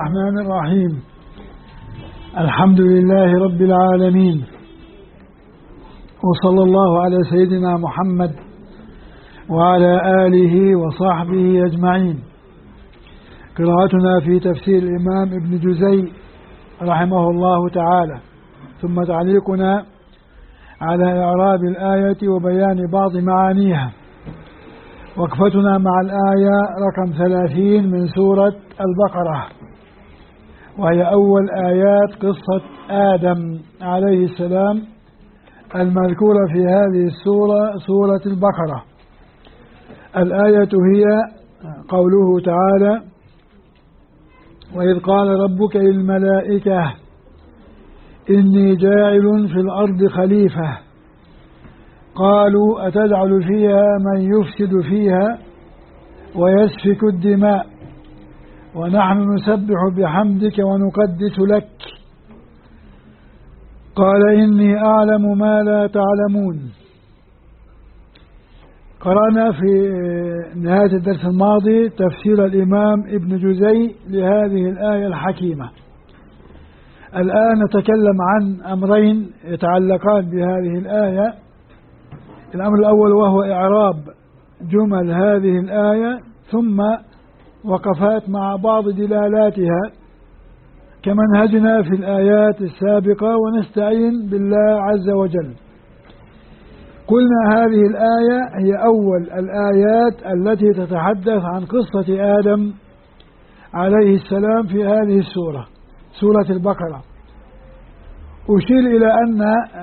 الرحمن الرحيم. الحمد لله رب العالمين، وصلى الله على سيدنا محمد وعلى آله وصحبه أجمعين. قراءتنا في تفسير الإمام ابن جزي رحمه الله تعالى، ثم تعليقنا على إعراب الآية وبيان بعض معانيها. وقفتنا مع الآية رقم 30 من سورة البقرة، وهي أول آيات قصة آدم عليه السلام المذكورة في هذه السورة، سورة البقرة. الآية هي قوله تعالى: وإذ قال ربك للملائكة إني جاعل في الأرض خليفة قالوا أتجعل فيها من يفسد فيها ويسفك الدماء ونحن نسبح بحمدك ونقدس لك قال إني أعلم ما لا تعلمون. قرأنا في نهاية الدرس الماضي تفسير الإمام ابن جزي لهذه الآية الحكيمة. الآن نتكلم عن أمرين يتعلقان بهذه الآية. الأمر الأول وهو إعراب جمل هذه الآية، ثم وقفات مع بعض دلالاتها كمنهجنا في الآيات السابقة، ونستعين بالله عز وجل. قلنا هذه الآية هي أول الآيات التي تتحدث عن قصة آدم عليه السلام في هذه السورة، سورة البقرة. أشير إلى أن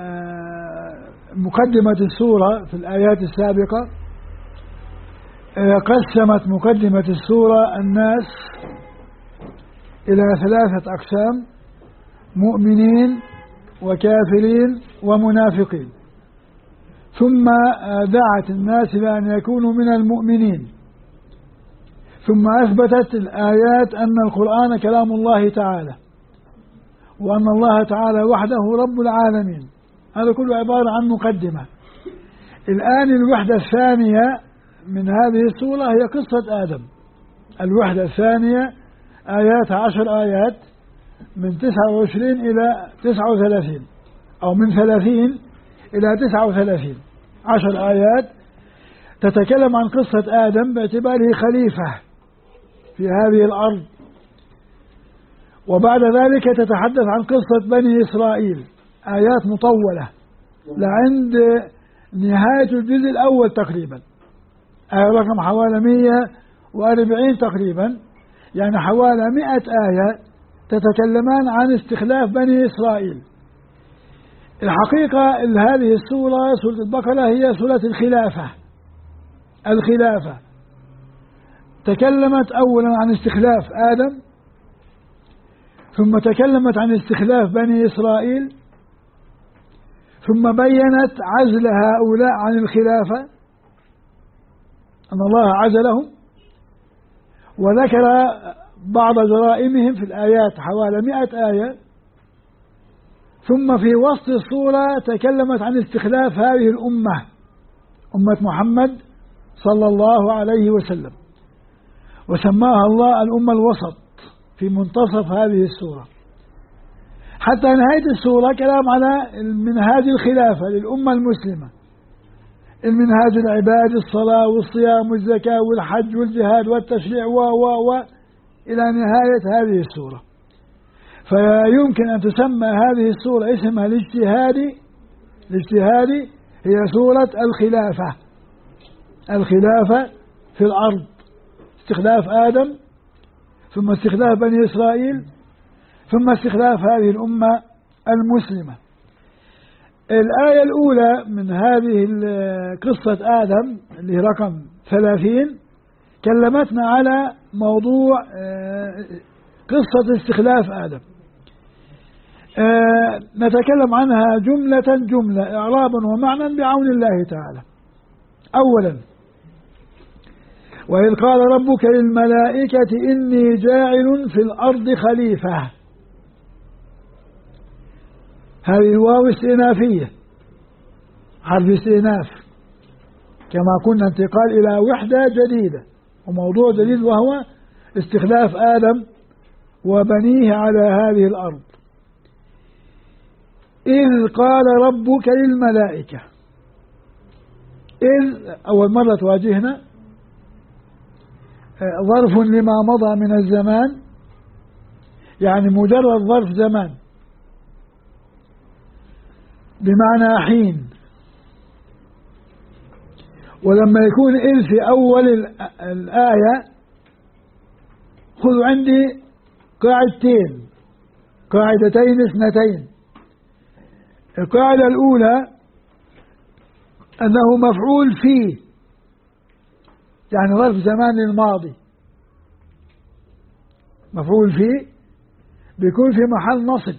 مقدمة السورة في الآيات السابقة قسمت مقدمة السورة الناس إلى 3 أقسام: مؤمنين وكافرين ومنافقين. ثم دعت الناس إلى أن يكونوا من المؤمنين، ثم أثبتت الآيات أن القرآن كلام الله تعالى، وأن الله تعالى وحده رب العالمين. هذا كله عبارة عن مقدمة. الآن الوحدة الثانية من هذه السورة هي قصة آدم. الوحدة الثانية آيات 10 آيات من 29 إلى 39، أو من 30 إلى 39، 10 آيات تتكلم عن قصة آدم باعتباره خليفة في هذه الأرض. وبعد ذلك تتحدث عن قصة بني إسرائيل، آيات مطولة لعند نهاية الجزء الأول تقريبا، آية رقم حوالي 140 تقريبا، يعني حوالي 100 آية تتكلمان عن استخلاف بني إسرائيل. الحقيقة هذه السورة، سورة البقرة، هي سورة الخلافة. الخلافة تكلمت أولا عن استخلاف آدم، ثم تكلمت عن استخلاف بني إسرائيل، ثم بينت عزل هؤلاء عن الخلافة، أن الله عزلهم، وذكر بعض جرائمهم في الآيات حوالي 100 آية. ثم في وسط السورة تكلمت عن استخلاف هذه الأمة، أمة محمد صلى الله عليه وسلم، وسماها الله الأمة الوسط في منتصف هذه السورة. حتى نهاية السورة كلام على المنهاج الخلافة للأمة المسلمة، المنهاج العباد، الصلاة والصيام والزكاة والحج والجهاد والتشريع إلى نهاية هذه السورة. فيمكن أن تسمى هذه السورة اسمها الاجتهادي، هي سورة الخلافة. الخلافة في الأرض، استخلاف آدم، ثم استخلاف بني إسرائيل، ثم استخلاف هذه الأمة المسلمة. الآية الأولى من هذه قصة آدم اللي هي رقم 30 كلمتنا على موضوع قصة استخلاف آدم. نتكلم عنها جملة إعرابا ومعنى بعون الله تعالى. أولا: وإذ قال ربك للملائكة إني جاعل في الأرض خليفة. هذه واو استئنافية، حرف استئناف، كما كنا انتقال إلى وحدة جديدة وموضوع جديد، وهو استخلاف آدم وبنيه على هذه الأرض. إذ قال ربك للملائكة، إذ أول مرة تواجهنا ظرف لما مضى من الزمان، يعني مجرد ظرف زمان بمعنى حين. ولما يكون إذ في أول الآية خذوا عندي قاعدتين اثنتين. القاعدة الأولى أنه مفعول فيه، يعني ظرف زمان للماضي، مفعول فيه بيكون في محل نصب،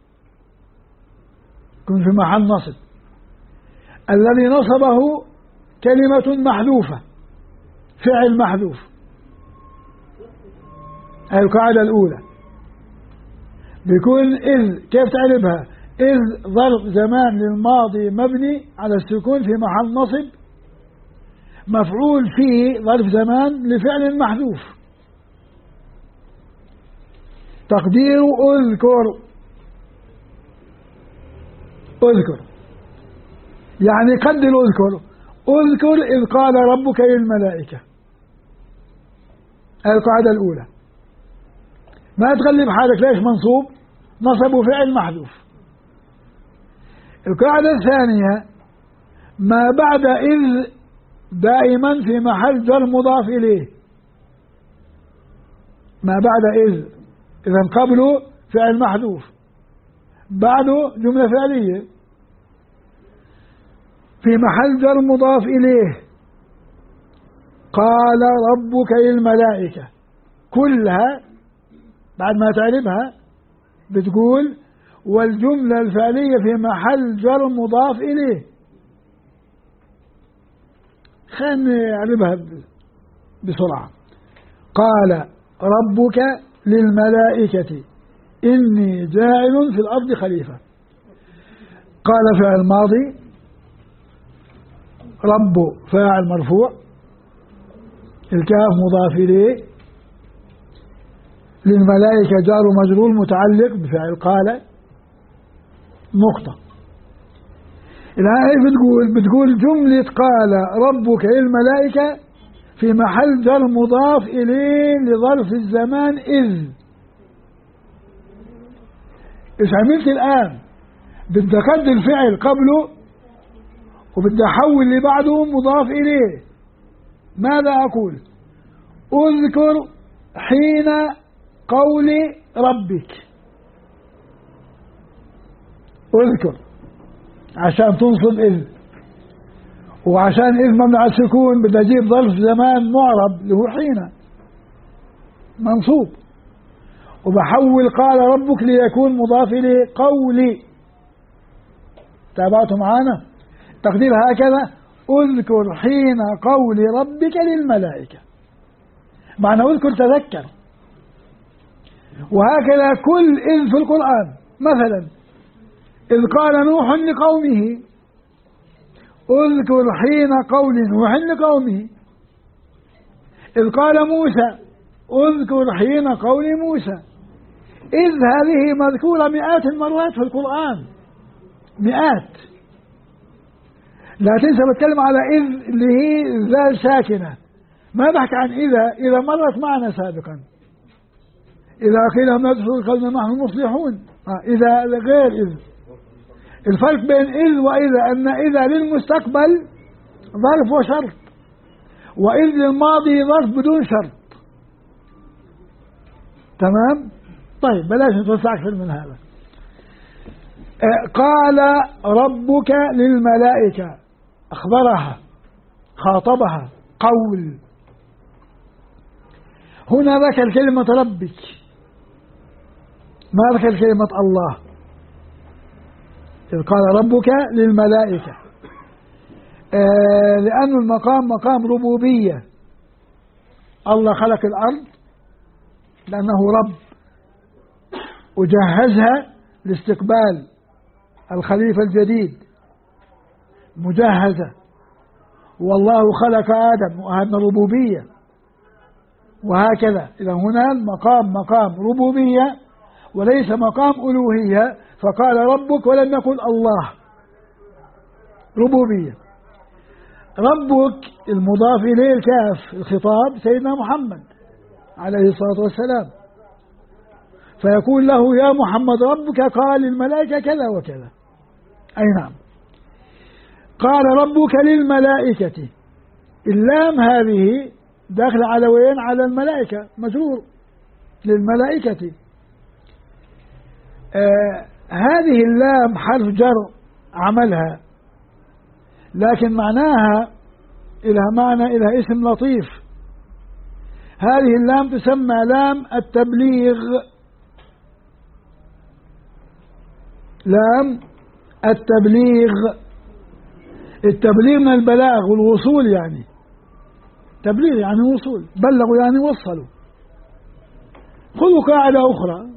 يكون في محل نصب. الذي نصبه كلمة محذوفة، فعل محذوف. هذه القاعدة الأولى. بيكون إذ كيف تعرفها؟ إذ ظرف زمان للماضي مبني على السكون في محل نصب، مفعول فيه ظرف زمان لفعل محذوف. تقدير اذكر، اذكر يعني قدر اذكر إذ قال ربك للملائكة. هذه القاعدة الأولى. ما تغلب حالك ليش منصوب؟ نصب فعل محذوف. القاعدة الثانية ما بعد إذ دائما في محل جر مضاف إليه. ما بعد إذ، إذا قبله فعل محذوف، بعده جملة فعلية في محل جر مضاف إليه. قال ربك للملائكة، كلها بعد ما تعرفها بتقول والجملة الفعلية في محل جر مضاف إليه. خلينا نعرفها بسرعة. قال ربك للملائكة إني جاعل في الأرض خليفة. قال فعل ماضي، رب فاعل مرفوع، الكاف مضاف إليه، للملائكة جار مجرور متعلق بفعل قال، نقطة. الآية بتقول جملة قال ربك للملائكة في محل جر مضاف إليه لظرف الزمان إذ. إيش عملت الآن؟ بدي أقدر الفعل قبله وبدي أحول اللي بعده مضاف إليه. ماذا أقول؟ أذكر حين قول ربك. أذكر عشان تنصب إذ، وعشان إذ ممنوع السكون بدي أجيب ظرف زمان معرب اللي هو حين منصوب، وبحول قال ربك ليكون مضاف إليه قولي. تابعتوا معانا؟ تقدير هكذا: اذكر حين قول ربك للملائكة، معنى اذكر تذكر. وهكذا كل إذ في القرآن. مثلا إذ قال نوح لقومه، اذكر حين قول نوح لقومه. إذ قال موسى، اذكر حين قول موسى. إذ هذه مذكورة مئات المرات في القرآن، مئات. لا تنسى بتكلم على إذ اللي هي ذال ساكنة، ما بحكي عن إذا مرت معنا سابقا. إذا قيل لهم لا تدخلوا القوم نحن مصلحون، إذا غير إذ. الفرق بين إذ وإذا أن إذا للمستقبل ظرف وشرط، وإذ للماضي ظرف بدون شرط. تمام؟ طيب بلاش نتوسع أكثر من هذا. قال ربك للملائكة، أخبرها، خاطبها، قول. هنا ذكر كلمة ربك، ما ذكر كلمة الله. إذ قال ربك للملائكة، لأن المقام مقام ربوبية. الله خلق الأرض لأنه رب، وجهزها لاستقبال الخليفة الجديد مجهزة. والله خلق آدم، وهذا ربوبية. وهكذا. إذا هنا المقام مقام ربوبية وليس مقام ألوهية، فقال ربك ولم يقل الله. ربوبية. ربك المضاف إليه الكاف، الخطاب سيدنا محمد عليه الصلاة والسلام، فيقول له يا محمد ربك قال للملائكة كذا وكذا. أي نعم. قال ربك للملائكة، اللام هذه داخل على وين؟ على الملائكة، مجرور للملائكة. هذه اللام حرف جر عملها، لكن معناها إلها معنى، إلها اسم لطيف. هذه اللام تسمى لام التبليغ. لام التبليغ. التبليغ من البلاغ والوصول، يعني تبليغ يعني وصول، بلغوا يعني وصلوا. خذوا قاعدة أخرى: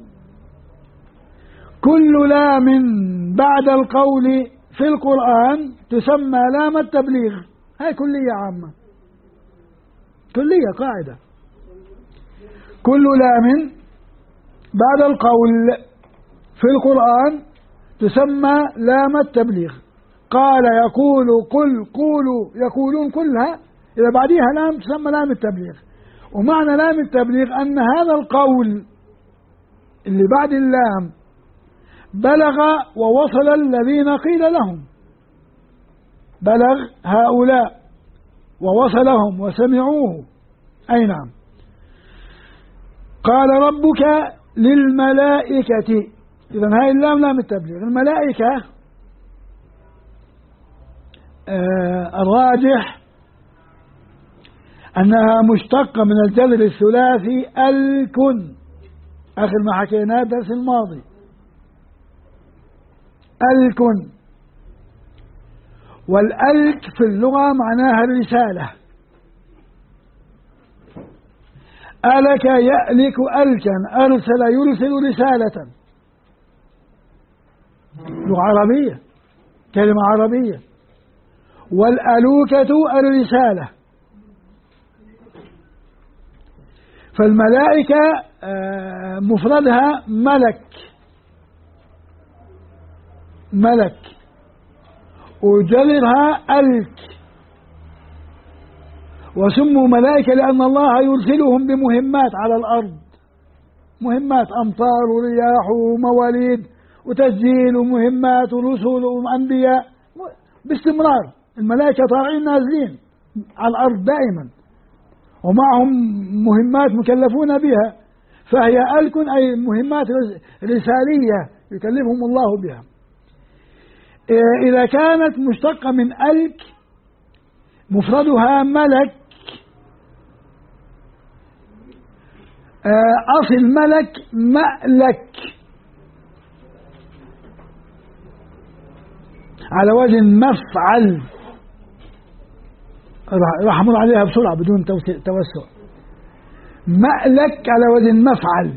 كل لام بعد القول في القرآن تسمى لام التبليغ. هاي كلية عامة، كلية قاعدة. كل لام بعد القول في القرآن تسمى لام التبليغ. قال يقول قل قولوا يقولون كلها، إذا بعديها لام تسمى لام التبليغ. ومعنى لام التبليغ أن هذا القول اللي بعد اللام بلغ ووصل الذين قيل لهم، بلغ هؤلاء ووصلهم وسمعوه. أي نعم. قال ربك للملائكة، إذن هاي اللام لام التبليغ. الملائكة الراجح أنها مشتقة من الجذر الثلاثي الكن، آخر ما حكيناه الدرس الماضي. الكن، والألك في اللغة معناها الرسالة. ألك يألك ألكا، أرسل يرسل رسالة. لغة عربية، كلمة عربية. والألوكة الرسالة. فالملائكة مفردها ملك، ملك، وجذرها ألك. وسموا ملائكة لأن الله يرسلهم بمهمات على الأرض، مهمات أمطار ورياح ومواليد وتسجيل ومهمات ورسل وأنبياء باستمرار. الملائكة طالعين نازلين على الأرض دائما، ومعهم مهمات مكلفون بها، فهي ألك أي مهمات رسالية يكلفهم الله بها. إذا كانت مشتقة من ألك مفردها ملك، أصل ملك مألك على وزن مفعل. راح أمر عليها بسرعة بدون توسع. مألك على وزن مفعل،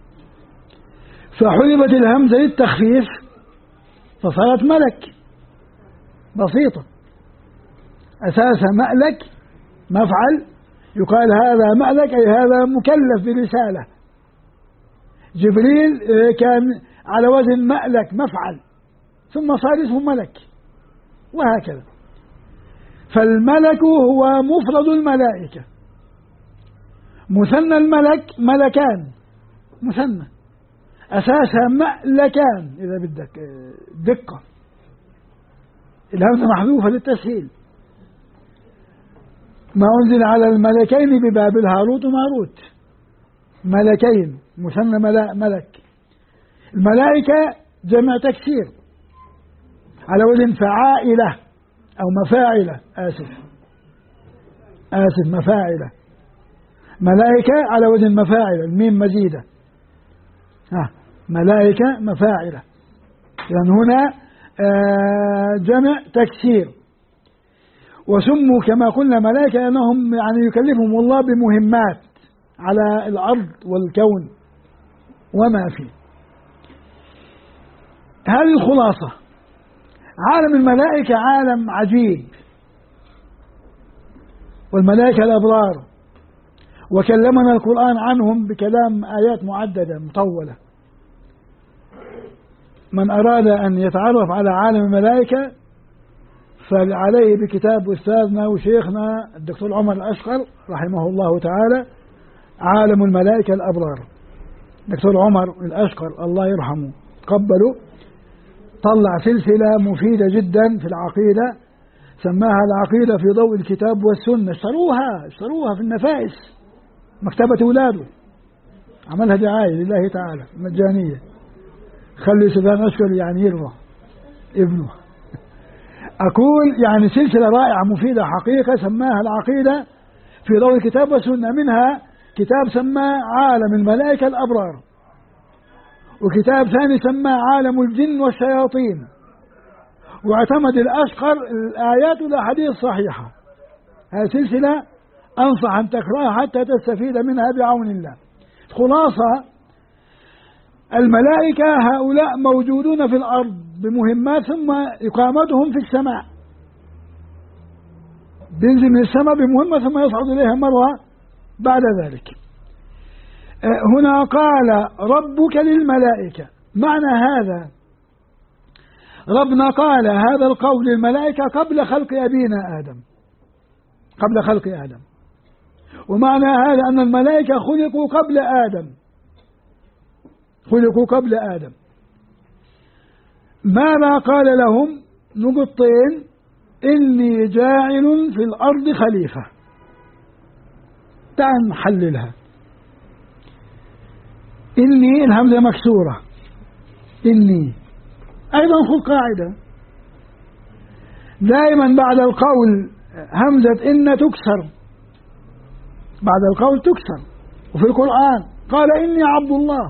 فحلبت الهمزة للتخفيف فصارت ملك. بسيطة. أساسها مألك مفعل، يقال هذا مألك أي هذا مكلف برسالة. جبريل كان على وزن مألك مفعل، ثم صار اسمه ملك، وهكذا. فالملك هو مفرد الملائكة. مثنى الملك ملكان، مثنى، أساسها مألكان إذا بدك دقة، الهمزة محذوفة للتسهيل. ما أنزل على الملكين ببابل هاروت وماروت، ملكين، مثنى ملك. الملائكة جمع تكسير على وزن فعائلة أو مفاعلة، مفاعلة. ملائكة على وزن مفاعلة، الميم مزيدة، ملائكة مفاعلة. يعني هنا جمع تكسير. وسموا كما قلنا ملائكة لأنهم يعني يكلفهم الله بمهمات على الأرض والكون وما فيه. هذه الخلاصة. عالم الملائكة عالم عجيب، والملائكة الأبرار، وكلمنا القرآن عنهم بكلام آيات معددة مطولة. من أراد أن يتعرف على عالم الملائكة فعليه بكتاب أستاذنا وشيخنا الدكتور عمر الأشقر رحمه الله تعالى، عالم الملائكة الأبرار. دكتور عمر الأشقر الله يرحمه قبله، طلع سلسلة مفيدة جدا في العقيدة، سماها العقيدة في ضوء الكتاب والسنة. اشتروها في النفائس، مكتبة أولاده، عملها دعاية لله تعالى مجانية. خلي سفيان أشقر يعني يرضى ابنه. أقول يعني سلسلة رائعة مفيدة حقيقة، سماها العقيدة في ضوء الكتاب والسنة. منها كتاب سماه عالم الملائكة الأبرار، وكتاب ثاني سماه عالم الجن والشياطين، واعتمد الأشقر الآيات والأحاديث الصحيحة. هذه سلسلة أنصح أن تقرأها حتى تستفيد منها بعون الله. خلاصة الملائكة هؤلاء موجودون في الأرض بمهمات، ثم إقامتهم في السماء، بينزل من السماء بمهمة ثم يصعد إليها مرة بعد ذلك. هنا قال ربك للملائكة، معنى هذا ربنا قال هذا القول للملائكة قبل خلق أبينا آدم، قبل خلق آدم. ومعنى هذا أن الملائكة خلقوا قبل آدم، خلقوا قبل آدم. ماذا قال لهم؟ نقطتين: إني جاعل في الأرض خليفة. تعال نحللها. إني الهمزة مكسورة، إني أيضا خذ قاعدة دائما بعد القول همزة إن تكسر، بعد القول تكسر. وفي القرآن قال إني عبد الله،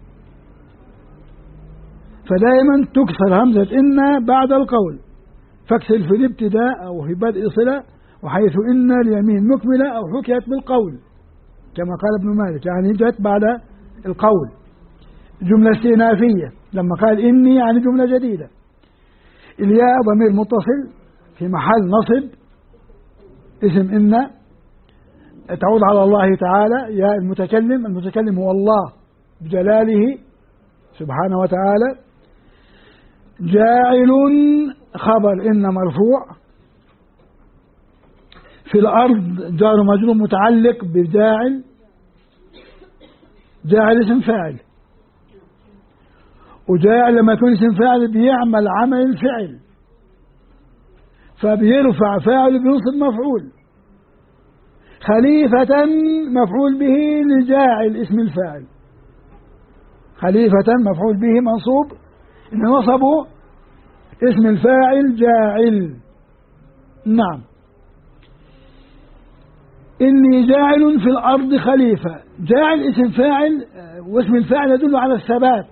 فدائما تكسر همزة إن بعد القول، فاكسر في الابتداء أو في بدء صلة، وحيث إن اليمين مكملة أو حكيت بالقول كما قال ابن مالك، يعني جاءت بعد القول جملة استئنافية. لما قال إني يعني جملة جديدة. الياء ضمير متصل في محل نصب، اسم إن تعود على الله تعالى. يا المتكلم، المتكلم هو الله بجلاله سبحانه وتعالى. جاعل خبر إن مرفوع، في الأرض جار مجرور متعلق بجاعل، جاعل اسم فاعل، وجاعل لما يكون اسم فاعل بيعمل عمل الفعل، فبيرفع فاعل بينصب مفعول. خليفة مفعول به لجاعل اسم الفاعل، خليفة مفعول به منصوب إن نصبه اسم الفاعل جاعل. نعم. إني جاعل في الأرض خليفة، جاعل اسم فاعل، واسم الفاعل يدل على الثبات،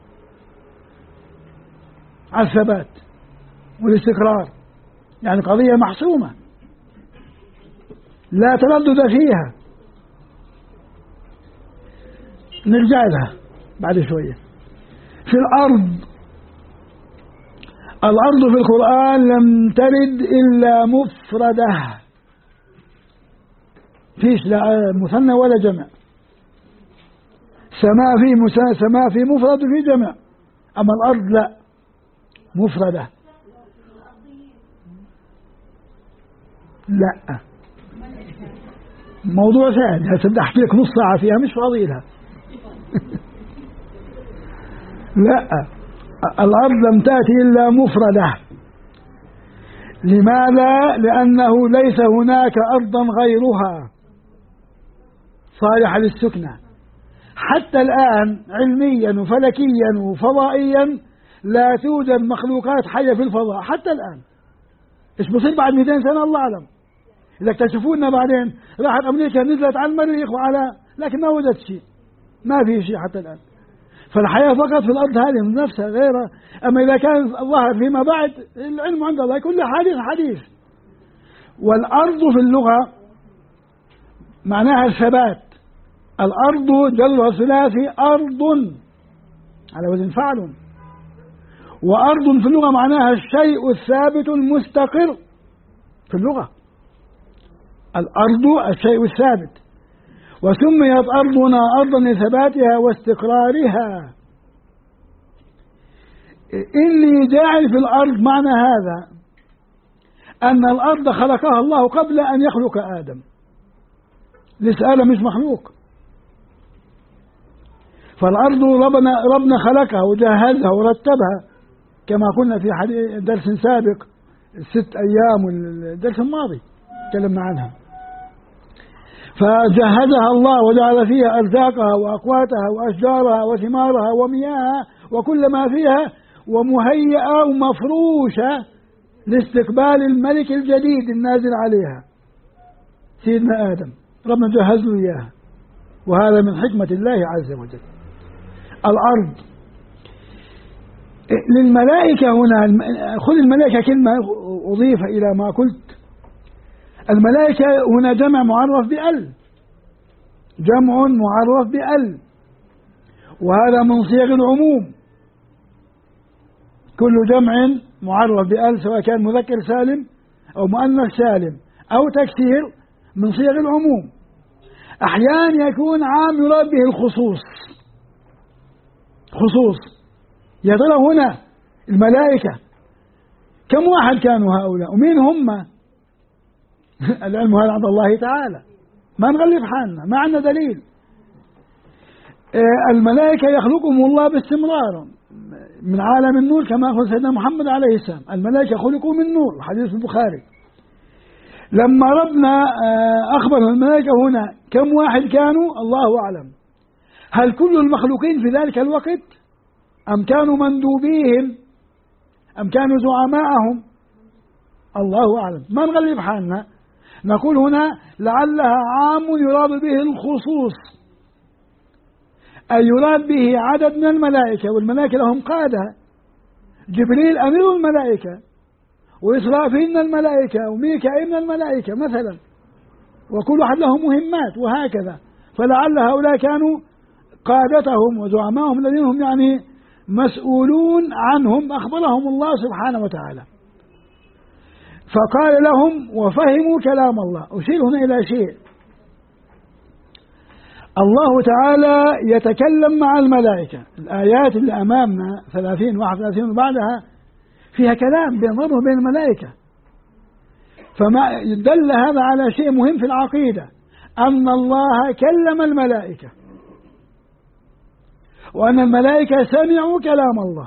على الثبات والاستقرار، يعني قضية محسومة لا تردد فيها. نرجع لها بعد شوية. في الأرض في القرآن لم ترد إلا مفردة، فيش لا مثنى ولا جمع. سماء في مفرد وفي جمع، أما الأرض لا، مفردة. لا، موضوع سهل، هتحكي لك نص ساعة فيها مش فاضي لها. لا، الأرض لم تأتي إلا مفردة. لماذا؟ لأنه ليس هناك أرضا غيرها صالحة للسكنة. حتى الآن علميا وفلكيا وفضائيا لا توجد مخلوقات حية في الفضاء حتى الآن. إيش بصير بعد 200 سنة الله أعلم. إذا اكتشفونا بعدين، راحت أمريكا نزلت على المريخ لكن ما وجدت شيء، ما في شيء حتى الآن. فالحياة فقط في الأرض هذه من نفسها غيرها. أما إذا كان ظهر فيما بعد، العلم عند الله، كل حديث. والأرض في اللغة معناها الثبات. الأرض جلها ثلاثي أرض على وزن فعل، وأرض في اللغة معناها الشيء الثابت المستقر في اللغة. الأرض الشيء الثابت، وسميت أرضنا أرضا لثباتها واستقرارها. إني جاعل في الأرض معنى هذا أن الأرض خلقها الله قبل أن يخلق آدم، لسه آدم مش مخلوق، فالأرض ربنا خلقها وجهزها ورتبها كما قلنا في درس سابق 6 أيام والدرس الماضي تكلمنا عنها. فجهزها الله وجعل فيها أرزاقها وأقواتها وأشجارها وثمارها ومياهها وكل ما فيها، ومهيئة ومفروشة لاستقبال الملك الجديد النازل عليها سيدنا آدم، ربنا جهز له إياها، وهذا من حكمة الله عز وجل. الأرض للملائكة هنا، خذ الملائكة كلمة أضيف إلى ما قلت، الملائكة هنا جمع معرف بأل، جمع معرف بأل، وهذا من صيغ العموم، كل جمع معرف بأل سواء كان مذكر سالم أو مؤنث سالم أو تكسير من صيغ العموم. أحيانا يكون عام يراد به الخصوص، خصوص. يا ترى هنا الملائكة كم واحد كانوا هؤلاء ومين هم؟ العلم هذا عند الله تعالى، ما نغلب حالنا، ما عندنا دليل. الملائكة يخلقهم الله باستمرار من عالم النور كما قال سيدنا محمد عليه السلام، الملائكة خلقوا من نور، حديث البخاري. لما ربنا أخبر الملائكة هنا كم واحد كانوا الله أعلم، هل كل المخلوقين في ذلك الوقت أم كانوا مندوبيهم أم كانوا زعماءهم؟ الله أعلم، ما نغلب حالنا، نقول هنا لعلها عام يراد به الخصوص، أي يراد به عدد من الملائكة، والملائكة لهم قادة، جبريل أمير الملائكة، وإسرافيل من الملائكة، وميكائيل من الملائكة مثلا، وكل واحد له مهمات وهكذا. فلعل هؤلاء كانوا قادتهم وزعمائهم الذين هم يعني مسؤولون عنهم، أخبرهم الله سبحانه وتعالى. فقال لهم وفهموا كلام الله. أشير هنا إلى شيء، الله تعالى يتكلم مع الملائكة، الآيات اللي أمامنا 30 31 وبعدها فيها كلام بين ربه وبين الملائكة، فما دل هذا على شيء مهم في العقيدة، أن الله كلم الملائكة، وأن الملائكة سمعوا كلام الله،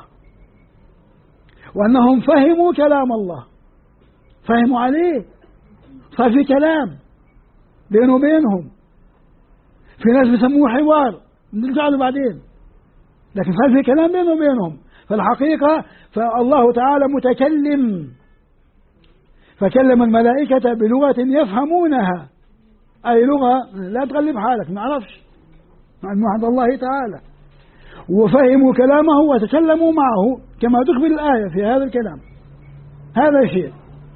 وأنهم فهموا كلام الله، فهموا عليه، صار في كلام بينه وبينهم. في ناس بيسموه حوار نرجع له بعدين، لكن صار في كلام بينه وبينهم. فالحقيقة فالله تعالى متكلم، فكلم الملائكة بلغة يفهمونها، أي لغة لا تغلب حالك، ما عرفش مع عند الله تعالى، وفهموا كلامه وتكلموا معه كما تخبر الآية في هذا الكلام. هذا شيء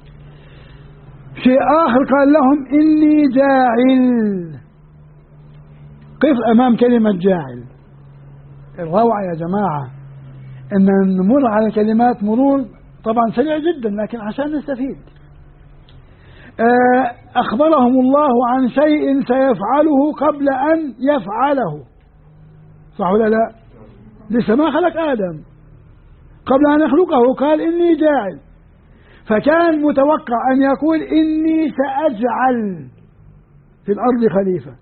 آخر، قال لهم إني جاعل. قف أمام كلمة جاعل. الروعة يا جماعة أن نمر على كلمات مرور طبعا سريع جدا، لكن عشان نستفيد. أخبرهم الله عن شيء سيفعله قبل أن يفعله، صح ولا لا؟ لسه ما خلق آدم، قبل أن يخلقه قال إني جاعل، فكان متوقع أن يقول إني سأجعل في الأرض خليفة،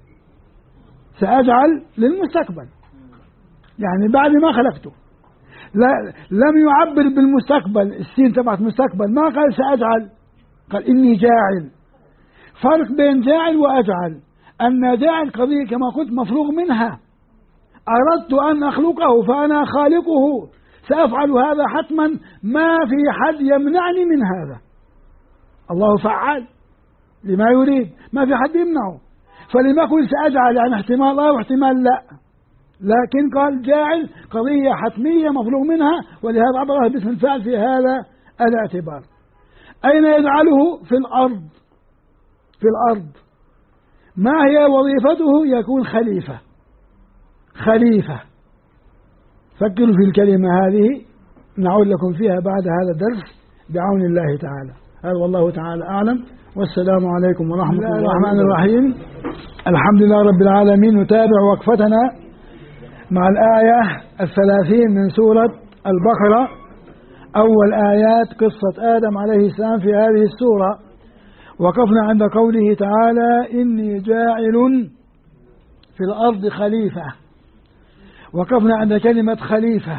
سأجعل للمستقبل، يعني بعد ما خلقته. لا، لم يعبر بالمستقبل، السين تبعت مستقبل، ما قال سأجعل، قال إني جاعل. فرق بين جاعل وأجعل، أن جاعل قضية كما قلت مفروغ منها، أردت أن أخلقه فأنا خالقه، سأفعل هذا حتما، ما في حد يمنعني من هذا، الله فعال لما يريد، ما في حد يمنعه. فلما قل سأجعل يعني احتمال واحتمال لا، لكن قال جاعل قضية حتمية مفروغ منها، ولهذا عبره باسم الفعل في هذا الاعتبار. أين يجعله؟ في الأرض. في الأرض. ما هي وظيفته؟ يكون خليفة. خليفة. فكروا في الكلمة هذه، نعود لكم فيها بعد هذا الدرس بعون الله تعالى. هذا والله تعالى أعلم. والسلام عليكم ورحمة الله الرحمن الرحيم. الحمد لله رب العالمين. نتابع وقفتنا مع الآية 30 من سورة البقرة، أول آيات قصة آدم عليه السلام في هذه السورة. وقفنا عند قوله تعالى: إني جاعل في الأرض خليفة. وقفنا عند كلمة خليفة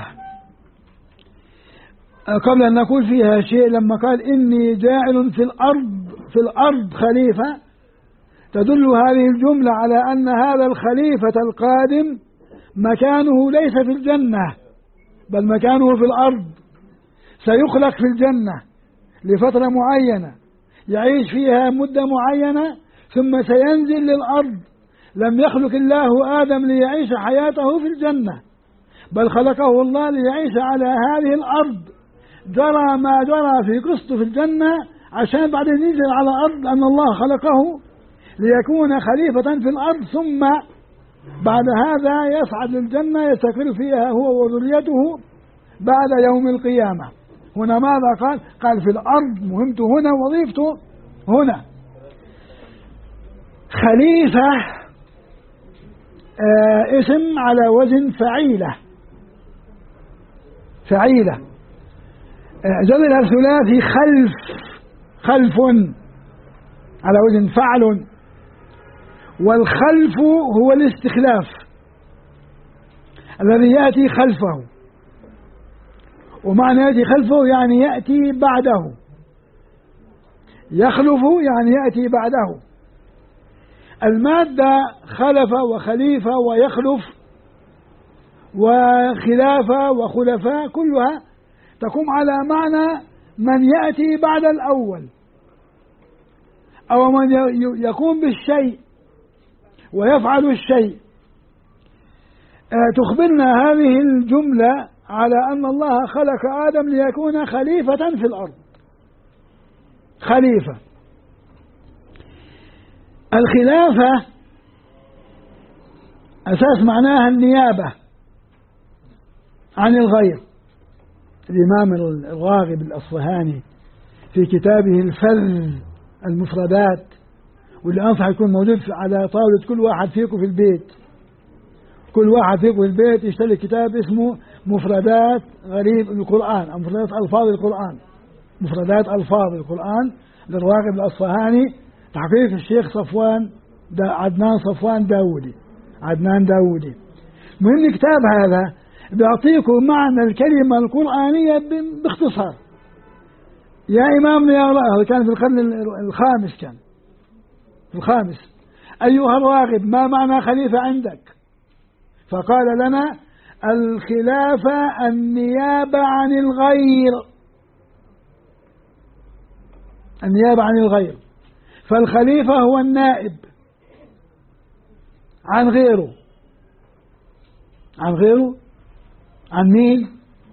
قبل أن نقول فيها شيء. لما قال إني جاعل في الأرض خليفة، تدل هذه الجملة على أن هذا الخليفة القادم مكانه ليس في الجنة، بل مكانه في الأرض. سيخلق في الجنة لفترة معينة يعيش فيها مدة معينة، ثم سينزل للأرض. لم يخلق الله آدم ليعيش حياته في الجنة، بل خلقه الله ليعيش على هذه الأرض. جرى ما جرى في قصته في الجنة عشان بعدين ينزل على الأرض، لأن الله خلقه ليكون خليفة في الأرض، ثم بعد هذا يصعد للجنة يستقر فيها هو وذريته بعد يوم القيامة. هنا ماذا قال في الأرض، مهمته هنا، وظيفته هنا. خليفة اسم على وزن فعيلة. جمع الثلاثي خلف على وزن فعل، والخلف هو الاستخلاف الذي يأتي خلفه. ومعنى يأتي خلفه يعني يأتي بعده، يخلف يعني يأتي بعده. المادة خلف وخليفة ويخلف وخلافة وخلفاء كلها تقوم على معنى من يأتي بعد الأول، أو من يقوم بالشيء ويفعل الشيء. تخبرنا هذه الجملة على أن الله خلق آدم ليكون خليفة في الأرض. خليفة. الخلافة أساس معناها النيابة عن الغير. الإمام الراغب الأصفهاني في كتابه الفذ المفردات، واللي أنصح يكون موجود على طاولة كل واحد فيكم في البيت، كل واحد فيكم في البيت يشتري كتاب اسمه مفردات غريب القرآن، أو مفردات ألفاظ القرآن. مفردات ألفاظ القرآن للراغب الأصفهاني، تحقيق الشيخ عدنان صفوان داودي. مهم الكتاب هذا بيعطيكم معنى الكلمة القرآنية باختصار. يا إمامنا يا راغب، كان في القرن الخامس، كان في الخامس: أيها الراغب، ما معنى خليفة عندك؟ فقال لنا: الخلافة النيابة عن الغير. فالخليفة هو النائب عن غيره. عن مين؟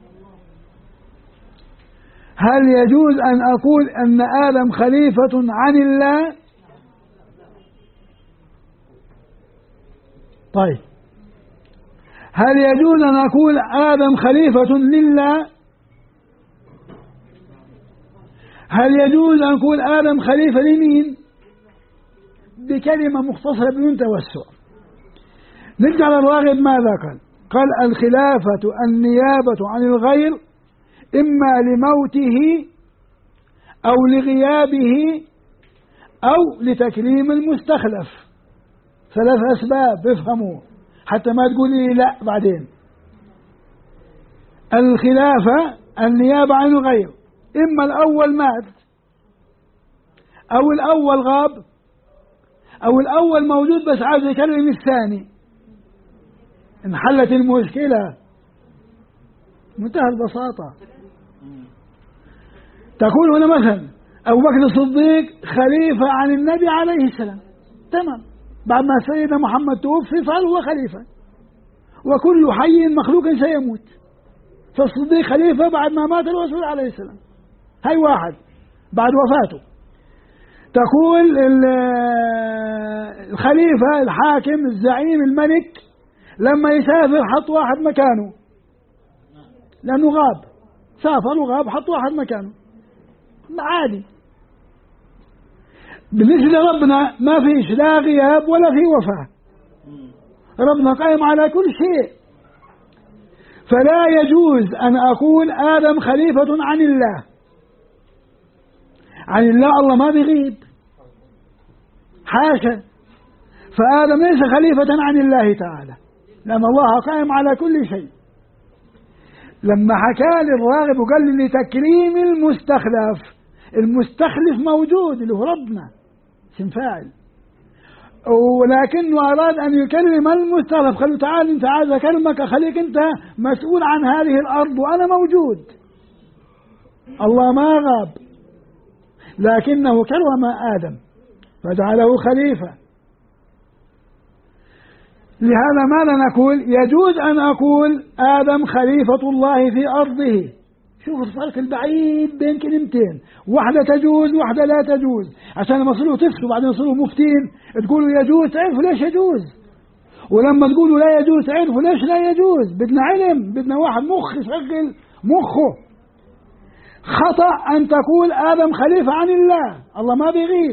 هل يجوز أن أقول أن آدم خليفة عن الله؟ طيب، هل يجوز أن أقول آدم خليفة لله؟ هل يجوز أن أقول آدم خليفة لمين؟ بكلمة مختصرة بدون توسع. نرجع للراغب ماذا قال: الخلافة النيابة عن الغير، إما لموته أو لغيابه أو لتكريم المستخلف. 3 أسباب، افهموا حتى ما تقولي لا بعدين. الخلافة النيابة عن الغير، إما الأول مات، أو الأول غاب، أو الأول موجود بس عاوز يكرم الثاني. انحلت المشكلة، منتهى البساطة. تقول هنا مثلا أبو بكر الصديق خليفة عن النبي عليه السلام، تمام، بعد ما سيدنا محمد توفي صار هو خليفة، وكل حي مخلوق سيموت، فالصديق خليفة بعد ما مات الرسول عليه السلام. هاي واحد بعد وفاته. تقول الخليفة الحاكم الزعيم الملك لما يسافر حط واحد مكانه، لأنه غاب، سافر وغاب، حط واحد مكانه، عادي. بالنسبة لربنا ما فيش لا غياب ولا في وفاة، ربنا قائم على كل شيء. فلا يجوز أن أقول آدم خليفة عن الله. عن الله، الله ما بيغيب، حاشا. فآدم ليس خليفة عن الله تعالى، لأن الله قائم على كل شيء. لما حكى لي الراغب وقال لي لتكريم المستخلف، المستخلف موجود اللي هو ربنا اسم فاعل، ولكنه أراد أن يكلم المستخلف، قال له تعال أنت، عايز أكلمك أخليك أنت مسؤول عن هذه الأرض وأنا موجود. الله ما غاب، لكنه كرم آدم فجعله خليفة. لهذا ماذا نقول؟ يجوز أن أقول آدم خليفة الله في أرضه. شوف الفرق البعيد بين كلمتين، واحدة تجوز واحدة لا تجوز. عشان لما يصيروا تفسوا بعدين يصيروا مفتين تقولوا يجوز، تعرفوا ليش يجوز، ولما تقولوا لا يجوز تعرفوا ليش لا يجوز. بدنا علم، بدنا واحد مخ يشغل مخه. خطأ أن تقول آدم خليفة عن الله، الله ما بيغيب.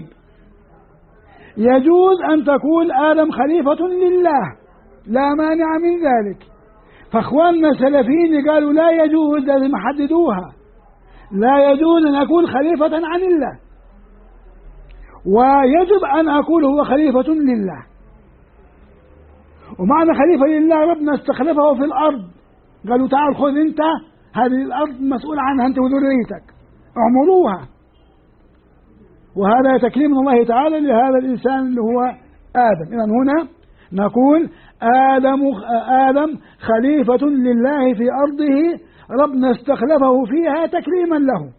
يجوز أن تقول آدم خليفة لله، لا مانع من ذلك. فأخواننا السلفيين قالوا لا يجوز، لازم يحددوها. لا يجوز أن أكون خليفة عن الله، ويجب أن أقول هو خليفة لله. ومعنى خليفة لله ربنا استخلفه في الأرض، قالوا تعال خذ أنت هذه الأرض مسؤول عنها أنت وذريتك، اعمروها. وهذا تكريم من الله تعالى لهذا الإنسان اللي هو آدم. إذن هنا نقول آدم خليفة لله في أرضه، ربنا استخلفه فيها تكريما له.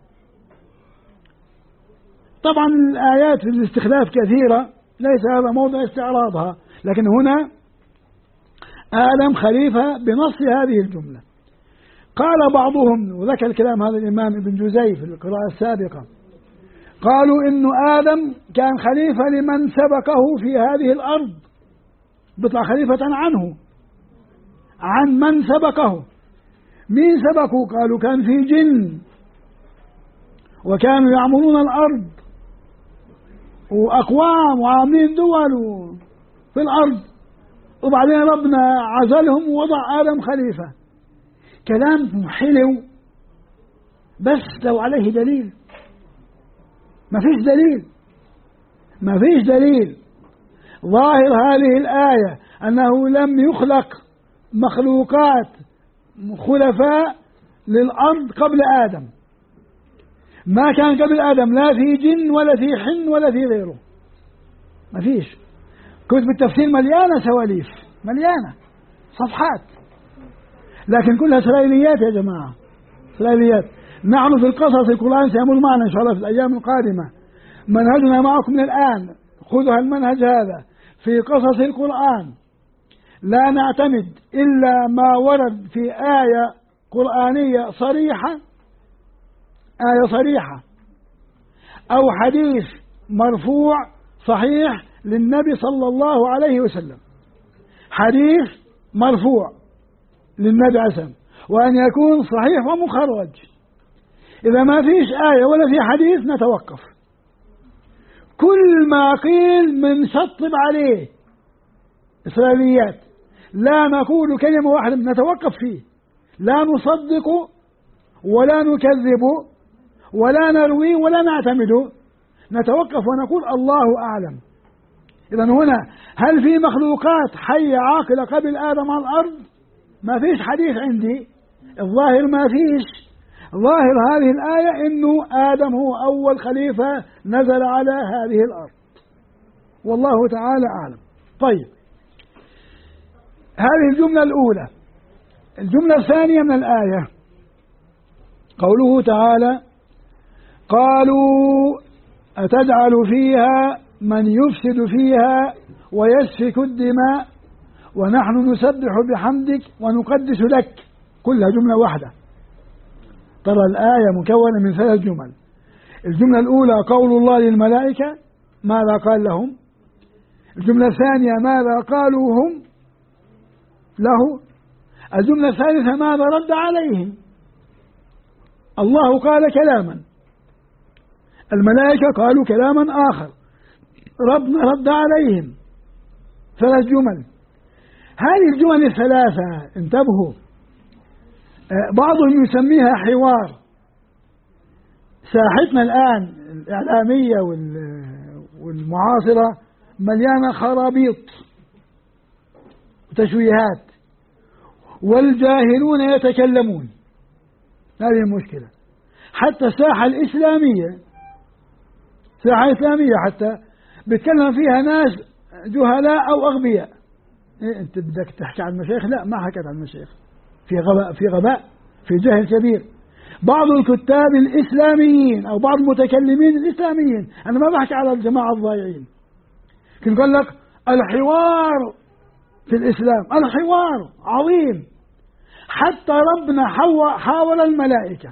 طبعا الآيات في الاستخلاف كثيرة، ليس هذا موضع استعراضها، لكن هنا آدم خليفة بنص هذه الجملة. قال بعضهم، وذكر الكلام هذا الإمام ابن جزي في القراءة السابقة، قالوا إن آدم كان خليفة لمن سبقه في هذه الأرض، بيطلع خليفة عنه، عن من سبقه. مين سبقه؟ قالوا كان في جن وكانوا يعمرون الأرض وأقوام وعاملين دول في الأرض، وبعدين ربنا عزلهم ووضع آدم خليفة. كلام حلو بس لو عليه دليل. ما فيش دليل، ما فيش دليل. ظاهر هذه الآية أنه لم يخلق مخلوقات خلفاء للأرض قبل آدم، ما كان قبل آدم لا في جن ولا في حن ولا في غيره، ما فيش. كتب التفسير مليانة سواليف، مليانة صفحات، لكن كلها إسرائيليات يا جماعة، إسرائيليات. نحن في القصص القرآن سيمر معنا إن شاء الله في الأيام القادمة. منهجنا معكم من الآن، خذوا المنهج هذا في قصص القرآن. لا نعتمد إلا ما ورد في آية قرآنية صريحة، آية صريحة أو حديث مرفوع صحيح للنبي صلى الله عليه وسلم، حديث مرفوع للنبي عليه السلام، وأن يكون صحيح ومخرج. إذا ما فيش آية ولا في حديث نتوقف. كل ما قيل من شطب عليه إسرائيليات، لا نقول كلمة واحدة نتوقف فيه، لا نصدق ولا نكذب ولا نروي ولا نعتمد، نتوقف ونقول الله أعلم. إذن هنا هل في مخلوقات حية عاقلة قبل آدم على الأرض؟ ما فيش حديث عندي، الظاهر ما فيش. ظاهر هذه الآية إنه آدم هو أول خليفة نزل على هذه الأرض، والله تعالى أعلم. طيب، هذه الجملة الأولى. الجملة الثانية من الآية قوله تعالى: قالوا أتجعل فيها من يفسد فيها ويسفك الدماء ونحن نسبح بحمدك ونقدس لك. كلها جملة واحدة. ترى الآية مكونة من 3 جمل. الجملة الأولى قول الله للملائكة، ماذا قال لهم؟ الجملة الثانية ماذا قالوا هم له؟ الجملة الثالثة ماذا رد عليهم؟ الله قال كلاما، الملائكة قالوا كلاما آخر، ربنا رد عليهم 3 جمل. هذه الجمل الثلاثة انتبهوا، بعضهم يسميها حوار. ساحتنا الآن الإعلامية والمعاصرة مليانة خرابيط وتشويهات، والجاهلون يتكلمون. هذه المشكلة. حتى الساحة الإسلامية حتى بيتكلم فيها ناس جهلاء أو أغبياء. إيه أنت بدك تحكي عن المشايخ؟ لا، ما حكيت عن المشايخ. في غباء، في جهل كبير. بعض الكتاب الإسلاميين أو بعض المتكلمين الإسلاميين، أنا ما بحكي على الجماعة الضايعين، كنت قال لك الحوار في الإسلام، الحوار عظيم. حتى ربنا حاول الملائكة.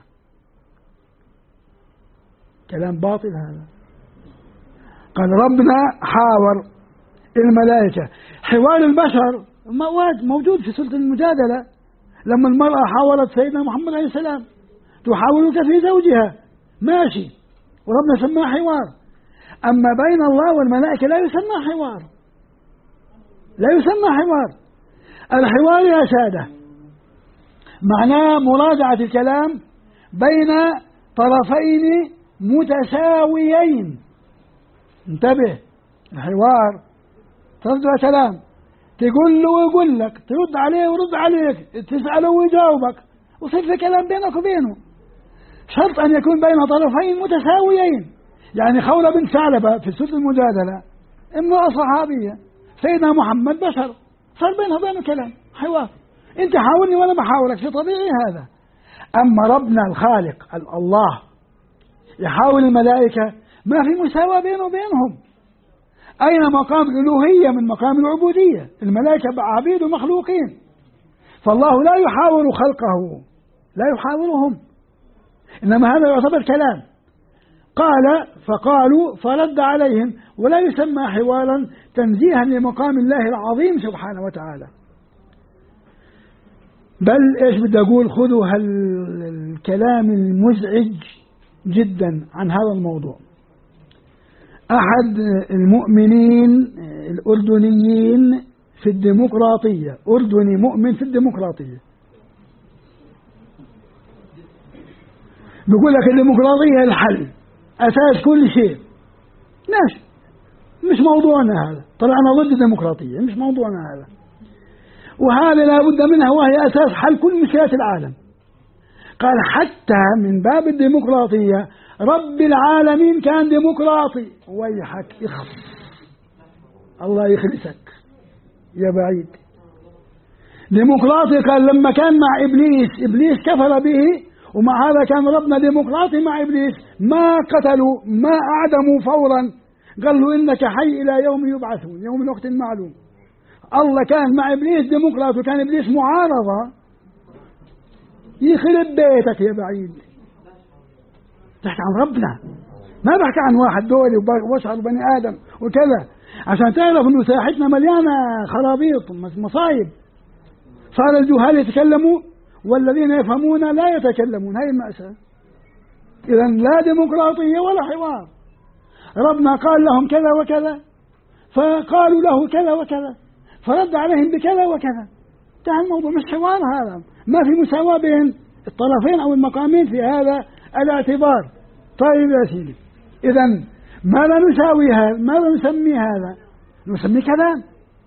كلام باطل هذا. قال ربنا حاور الملائكة. حوار البشر موجود في سورة المجادلة، لما المرأة حاورت سيدنا محمد عليه السلام تحاورك في زوجها، ماشي، وربنا سماه حوار. أما بين الله والملائكة لا يسمى حوار، لا يسمى حوار. الحوار يا سادة معناه مراجعة الكلام بين طرفين متساويين. انتبه، الحوار ترد كلام، تقول له ويقول لك، ترد عليه ويرد عليك، تسأله ويجاوبك، وصير في كلام بينك وبينه. شرط أن يكون بين طرفين متساويين. يعني خولة بنت ثعلبة في سورة المجادلة امرأة صحابية، سيدنا محمد بشر، صار بينها وبينه كلام، حوار. أنت حاولني وأنا بحاولك، شيء طبيعي هذا. أما ربنا الخالق الله يحاول الملائكة، ما في مساواة بينه وبينهم. أين مقام الألوهية من مقام العبودية؟ الملائكة عبيد ومخلوقين، فالله لا يحاور خلقه، لا يحاورهم، إنما هذا يعتبر كلام. قال فقالوا فرد عليهم، ولا يسمى حوارا تنزيها لمقام الله العظيم سبحانه وتعالى. بل إيش بدي أقول، خذوا هالكلام المزعج جدا عن هذا الموضوع. أحد المؤمنين الأردنيين في الديمقراطية، أردني مؤمن في الديمقراطية، بيقول لك الديمقراطية الحل، أساس كل شيء. ماشي، مش موضوعنا هذا، طلعنا ضد الديمقراطية، مش موضوعنا هذا، وهذا لا بد منها، وهي أساس حل كل مشكلات العالم. قال حتى من باب الديمقراطية رب العالمين كان ديمقراطي. ويحك الله يخلصك يا بعيد. ديمقراطي قال لما كان مع إبليس كفر به، ومع هذا كان ربنا ديمقراطي مع إبليس، ما قتلوا، ما أعدموا فورا، قال له إنك حي إلى يوم يبعثون، يوم الوقت المعلوم. الله كان مع إبليس ديمقراطي، وكان إبليس معارضة. يخرب بيتك يا بعيد، تحكي عن ربنا، ما بحكي عن واحد دولي وبشر بني آدم وكذا، عشان تعرف إنه ساحتنا مليانة خرابيط مصايب. صار الجهال يتكلموا والذين يفهمون لا يتكلمون، هاي المأساة. إذن لا ديمقراطية ولا حوار. ربنا قال لهم كذا وكذا، فقالوا له كذا وكذا، فرد عليهم بكذا وكذا، انتهى الموضوع. مش حوار هذا، ما في مساواة بين الطرفين أو المقامين في هذا الاعتبار. طيب يا سيدي، إذن ماذا نساوي هذا؟ ماذا نسمي هذا؟ نسمي كلام.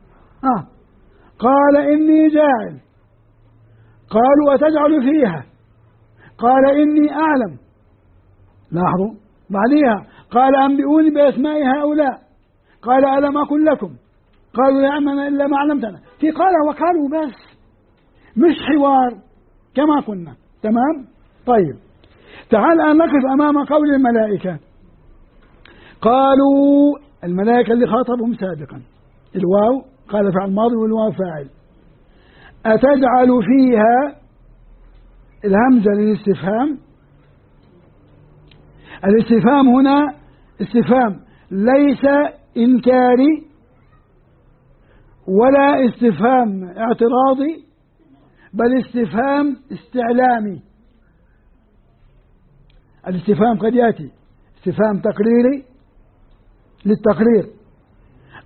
قال إني جاعل، قالوا أتجعل فيها، قال إني أعلم. لاحظوا بعديها قال أنبئوني بأسماء هؤلاء، قال ألم أقل لكم، قالوا لا علمنا إلا ما علمتنا. في قال وقالوا بس، مش حوار كما كنا. تمام؟ طيب تعال الآن نقف أمام قول الملائكة. قالوا الملائكة اللي خاطبهم سابقا، الواو قال فعل ماضي والواو فاعل. أتجعل فيها، الهمزة للاستفهام. الاستفهام هنا استفهام ليس إنكاري ولا استفهام اعتراضي، بل استفهام استعلامي. الاستفهام قد يأتي استفهام تقريري للتقرير،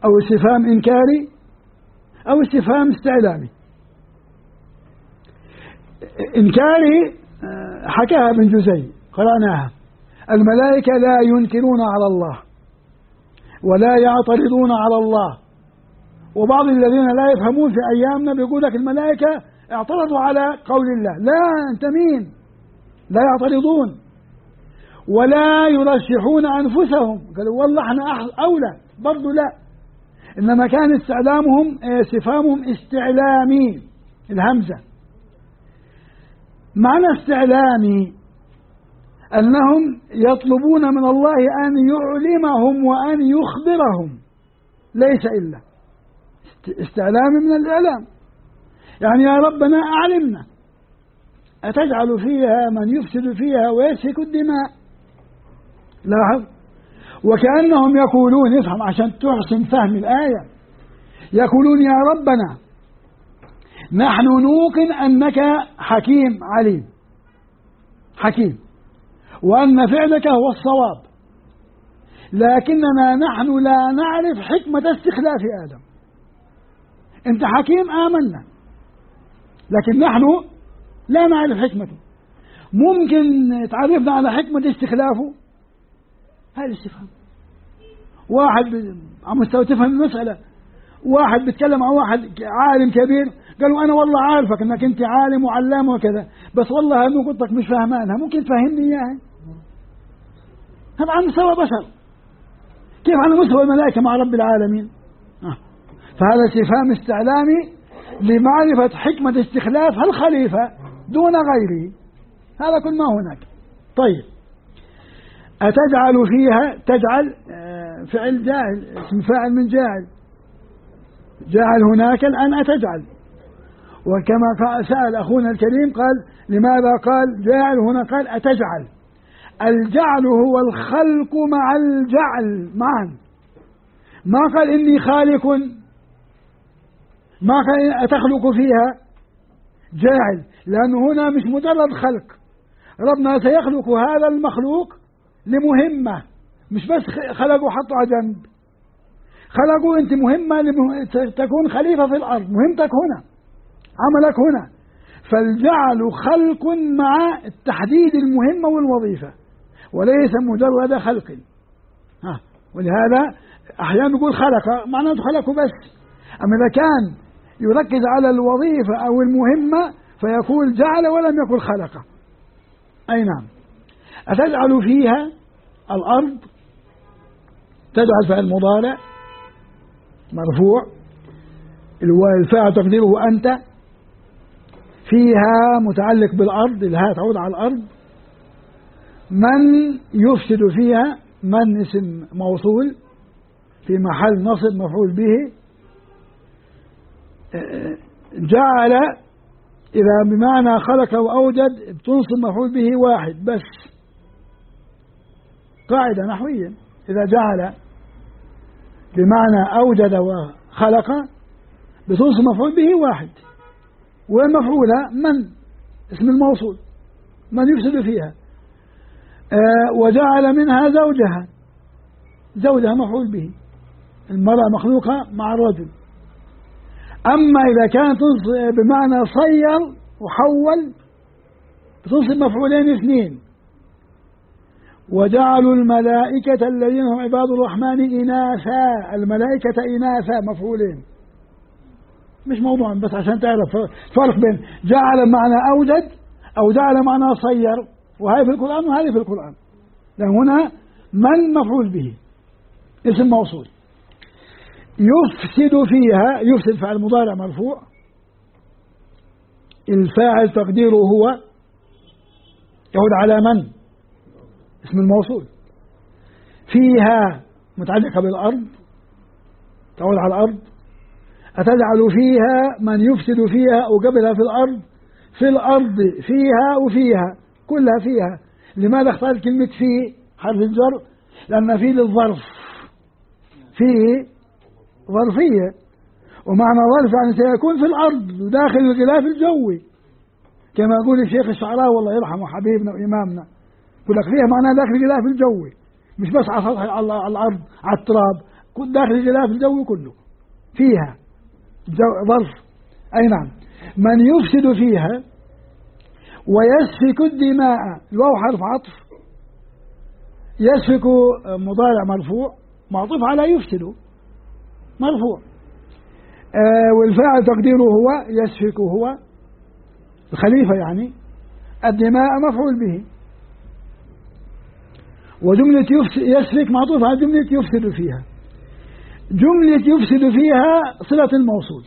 أو استفهام إنكاري أو استفهام استعلامي. إنكاري حكاها ابن جزي قرأناها: الملائكة لا ينكرون على الله ولا يعترضون على الله. وبعض الذين لا يفهمون في أيامنا بيقول لك الملائكة اعترضوا على قول الله. لا، أنت مين؟ لا يعترضون ولا يرشحون أنفسهم، قالوا والله احنا أولى، برضو لا. إنما كان استعلامهم استفهامهم استعلامي، الهمزة. معنى استعلامي أنهم يطلبون من الله أن يعلمهم وأن يخبرهم، ليس إلا استعلام من الإعلام. يعني يا ربنا أعلمنا، أتجعل فيها من يفسد فيها ويسفك الدماء. لاحظ، وكأنهم يقولون، افهم عشان تحسن فهم الآية، يقولون يا ربنا نحن نوقن أنك حكيم عليم، حكيم، وأن فعلك هو الصواب، لكننا نحن لا نعرف حكمة استخلاف آدم. أنت حكيم آمنا، لكن نحن لا نعرف حكمته. ممكن تعرفنا على حكمة استخلافه؟ هذا الاستفهام. واحد عم مستوى تفهم المسألة، واحد بيتكلم عن واحد عالم كبير، قالوا أنا والله عارفك أنك أنت عالم وعلام وكذا، بس والله هذه نقطتك مش فاهمانها، ممكن تفهمني إياها؟ هذا عن مستوى بشر، كيف على مستوى الملائكة مع رب العالمين؟ فهذا استفهام استعلامي لمعرفة حكمة استخلاف الخليفة دون غيره، هذا كل ما هناك. طيب، أتجعل فيها، تجعل فعل جاعل، اسم فاعل من جاعل، جاعل هناك الآن أتجعل. وكما سأل أخونا الكريم قال لماذا قال جاعل هنا، قال أتجعل. الجعل هو الخلق مع الجعل معا، ما قال إني خالق، ما قال أتخلق فيها جاعل، لأنه هنا مش مجرد خلق، ربنا سيخلق هذا المخلوق لمهمة، مش بس خلقه وحطه على جنب، خلقه أنت مهمة تكون خليفة في الأرض، مهمتك هنا، عملك هنا. فالجعل خلق مع التحديد المهمة والوظيفة، وليس مجرد خلق. ولهذا أحيانا يقول خلق، معناته خلقه بس. أما إذا كان يركز على الوظيفة أو المهمة فيقول جعل ولم يقل خلق. أي نعم. أتجعل فيها الأرض، تجعل فيها المضارع مرفوع، الفاعل تقديره أنت، فيها متعلق بالأرض، الهاء تعود على الأرض، من يفسد فيها، من اسم موصول في محل نصب مفعول به. جعل إذا بمعنى خلق وأوجد بتنصب مفعول به واحد بس، قاعدة نحوية، إذا جعل بمعنى أوجد وخلق بتنصب مفعول به واحد، والمفعولة من اسم الموصول، من يفسد فيها. وجعل منها زوجها، زوجها مفعول به، المرأة مخلوقة مع الرجل. أما إذا كانت بمعنى صير وحول بتنصب مفعولين اثنين. وجعلوا الملائكة الذين هم عباد الرحمن إناثا، الملائكة إناثا مفعولين، مش موضوع بس عشان تعرف فرق بين جعل معنى أوجد أو جعل معنى صير، وهذه في القرآن وهذه في القرآن. لأن هنا من مفعول به اسم موصول. يفسد فيها، يفسد فعل مضارع مرفوع، الفاعل تقديره هو، يعود على من اسم الموصول. فيها متعلقة بالأرض، تعود على الأرض. أتجعل فيها من يفسد فيها، وقبلها في الأرض، في الأرض فيها وفيها كلها فيها. لماذا اختارت كلمة في حرف الجر؟ لأن في للظرف، فيه ظرفية، ومعنى ظرف يعني سيكون في الأرض وداخل الغلاف الجوي، كما يقول الشيخ الشعراوي والله يرحمه حبيبنا وإمامنا، يقول لك فيها معنى داخل الغلاف الجوي، مش بس على سطح على الأرض على التراب، داخل الغلاف الجوي كله فيها ظرف. أي نعم. من يفسد فيها ويسفك الدماء، الواو حرف عطف، يسفك مضارع مرفوع معطوف على يفسد مرفوع، والفاعل تقديره هو يسفك، هو الخليفة يعني، الدماء مفعول به، وجملة يسفك معطوف على جملة يفسد فيها. جملة يفسد فيها صلة الموصول،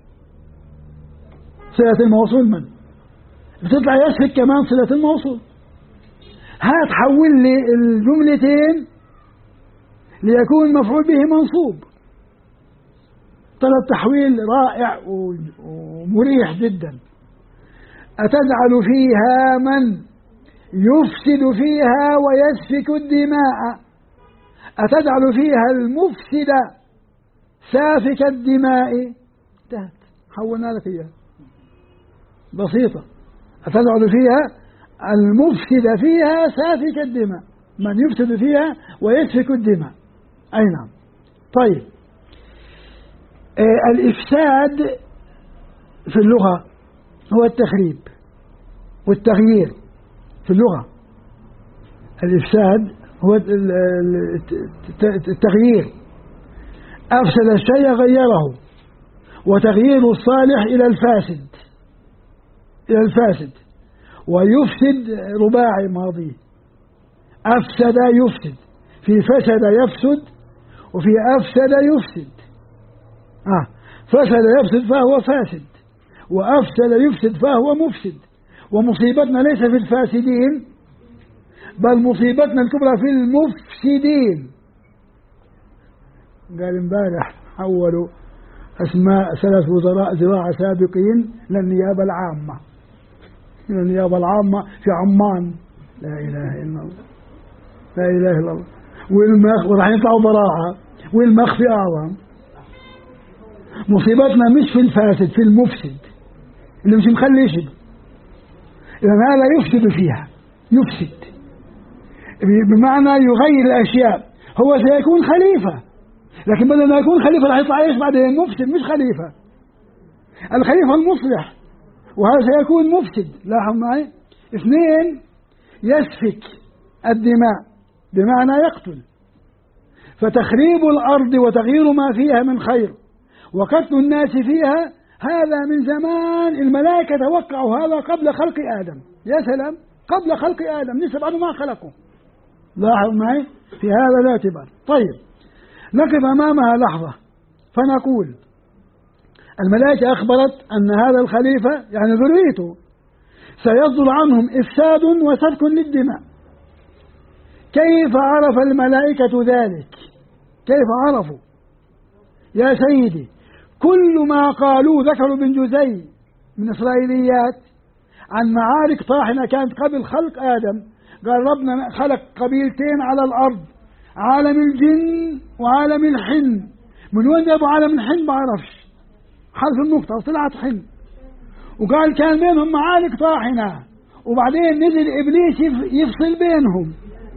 صلة الموصول من بتطلع يسفك كمان صلة الموصول. هتحول لي الجملتين ليكون مفعول به منصوب. طلب تحويل رائع ومريح جدا. أتجعل فيها من يفسد فيها ويسفك الدماء، أتجعل فيها المفسد سافك الدماء. انتهت، حولنا لك إياها بسيطة. أتجعل فيها المفسد فيها سافك الدماء، من يفسد فيها ويسفك الدماء. أي نعم. طيب، الإفساد في اللغة هو التخريب والتغيير. في اللغة الإفساد هو التغيير، أفسد الشيء غيره، وتغيير الصالح إلى الفاسد، إلى الفاسد. ويفسد رباعي ماضي، أفسد يفسد، في فسد يفسد وفي أفسد يفسد. فسد يفسد فهو فاسد، وأفسد يفسد فهو مفسد. ومصيبتنا ليس في الفاسدين، بل مصيبتنا الكبرى في المفسدين. قال امبارح حولوا أسماء 3 وزراء زراعة سابقين للنيابة العامة، النيابة العامة في عمان. لا إله إلا الله، لا إله إلا الله. والمخ وراح يطلعوا براعة، والمخ في أعظم. مصيبتنا مش في الفاسد، في المفسد اللي مش مخلي يشد. إذا هذا يفسد فيها، يفسد بمعنى يغير الأشياء. هو سيكون خليفة، لكن بدل ما يكون خليفة راح يطلع ايش بعدين؟ مفسد، مش خليفة. الخليفة المصلح، وهذا سيكون مفسد. لاحظ معي. 2، يسفك الدماء بمعنى يقتل. فتخريب الأرض وتغيير ما فيها من خير وقتل الناس فيها، هذا من زمان. الملائكة توقعوا هذا قبل خلق آدم. يا سلام، قبل خلق آدم، لسه بعد ما خلقه. لاحظ معي في هذا الاعتبار. طيب، نقف أمامها لحظة فنقول الملائكة أخبرت أن هذا الخليفة يعني ذريته سيصدر عنهم إفساد وسفك للدماء. كيف عرف الملائكة ذلك؟ كيف عرفوا؟ يا سيدي، كل ما قالوا ذكروا بن جزي من إسرائيليات عن معارك طاحنة كانت قبل خلق آدم. قال ربنا خلق قبيلتين على الأرض، عالم الجن وعالم الحن. من وين جابوا عالم الحن ما أعرفش، حرف النقطة طلعت حن. وقال كان بينهم معارك طاحنة، وبعدين نزل إبليس يفصل بينهم.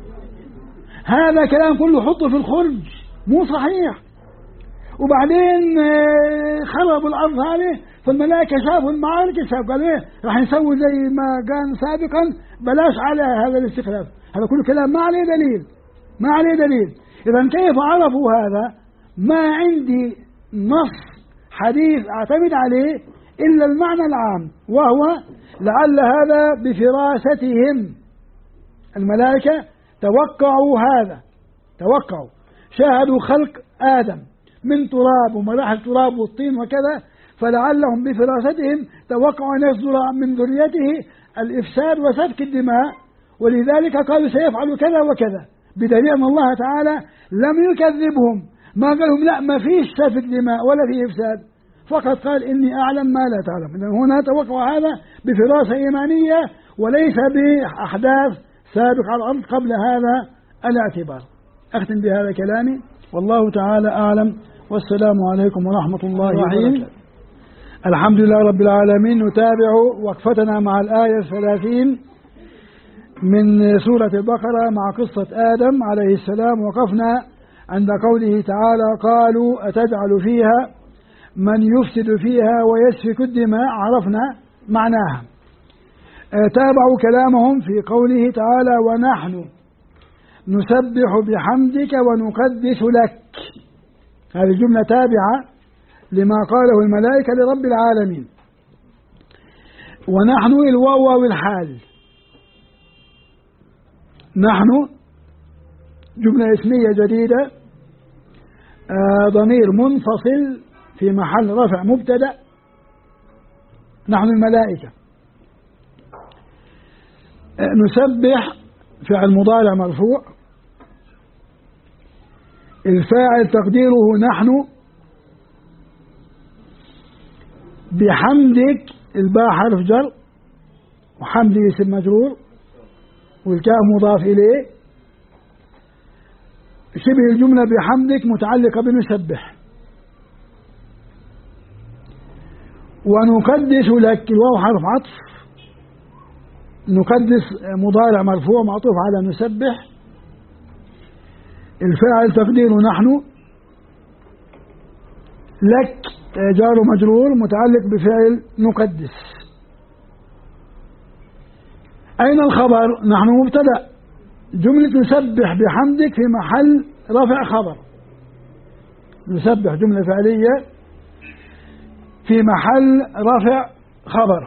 هذا كلام كله حطه في الخرج، مو صحيح. وبعدين خربوا الأرض هذه، فالملائكة شافوا المعارك، قالوا ايه راح نسوي زي ما كان سابقا، بلاش على هذا الاستخلاف. هذا كله كلام ما عليه دليل، ما عليه دليل. إذا كيف عرفوا هذا؟ ما عندي نص حديث أعتمد عليه إلا المعنى العام، وهو لعل هذا بفراستهم. الملائكة توقعوا هذا، توقعوا، شاهدوا خلق آدم من تراب ومراحل التراب والطين وكذا، فلعلهم بفراستهم توقعوا أن يصدر من ذريته الإفساد وسفك الدماء، ولذلك قالوا سيفعل كذا وكذا، بدليل أن الله تعالى لم يكذبهم، ما قال لهم لا ما فيش سفك دماء ولا فيه إفساد، فقط قال إني أعلم ما لا تعلم. هنا توقع هذا بفراسة إيمانية وليس بأحداث سابقة على الأرض قبل هذا الاعتبار. أختم بهذا كلامي، والله تعالى أعلم، والسلام عليكم ورحمة الله وبركاته. الحمد لله رب العالمين. نتابع وقفتنا مع الآية 30 من سورة البقرة مع قصة آدم عليه السلام. وقفنا عند قوله تعالى قالوا أتجعل فيها من يفسد فيها ويسفك الدماء، عرفنا معناها. تابعوا كلامهم في قوله تعالى ونحن نسبح بحمدك ونقدس لك، هذه جملة تابعة لما قاله الملائكة لرب العالمين. ونحن الواو والحال، نحن جملة اسمية جديدة، ضمير منفصل في محل رفع مبتدأ، نحن الملائكة. نسبح فعل مضارع مرفوع، الفاعل تقديره نحن، بحمدك الباء حرف جر وحمد اسم مجرور والكاف مضاف إليه، شبه الجملة بحمدك متعلقة بنسبح. ونقدس لك الواو حرف عطف، نقدس مضارع مرفوع معطوف على نسبح، الفاعل تقديره نحن، لك جار مجرور متعلق بفعل نقدس. أين الخبر؟ نحن مبتدأ، جملة نسبح بحمدك في محل رفع خبر، نسبح جملة فعلية في محل رفع خبر،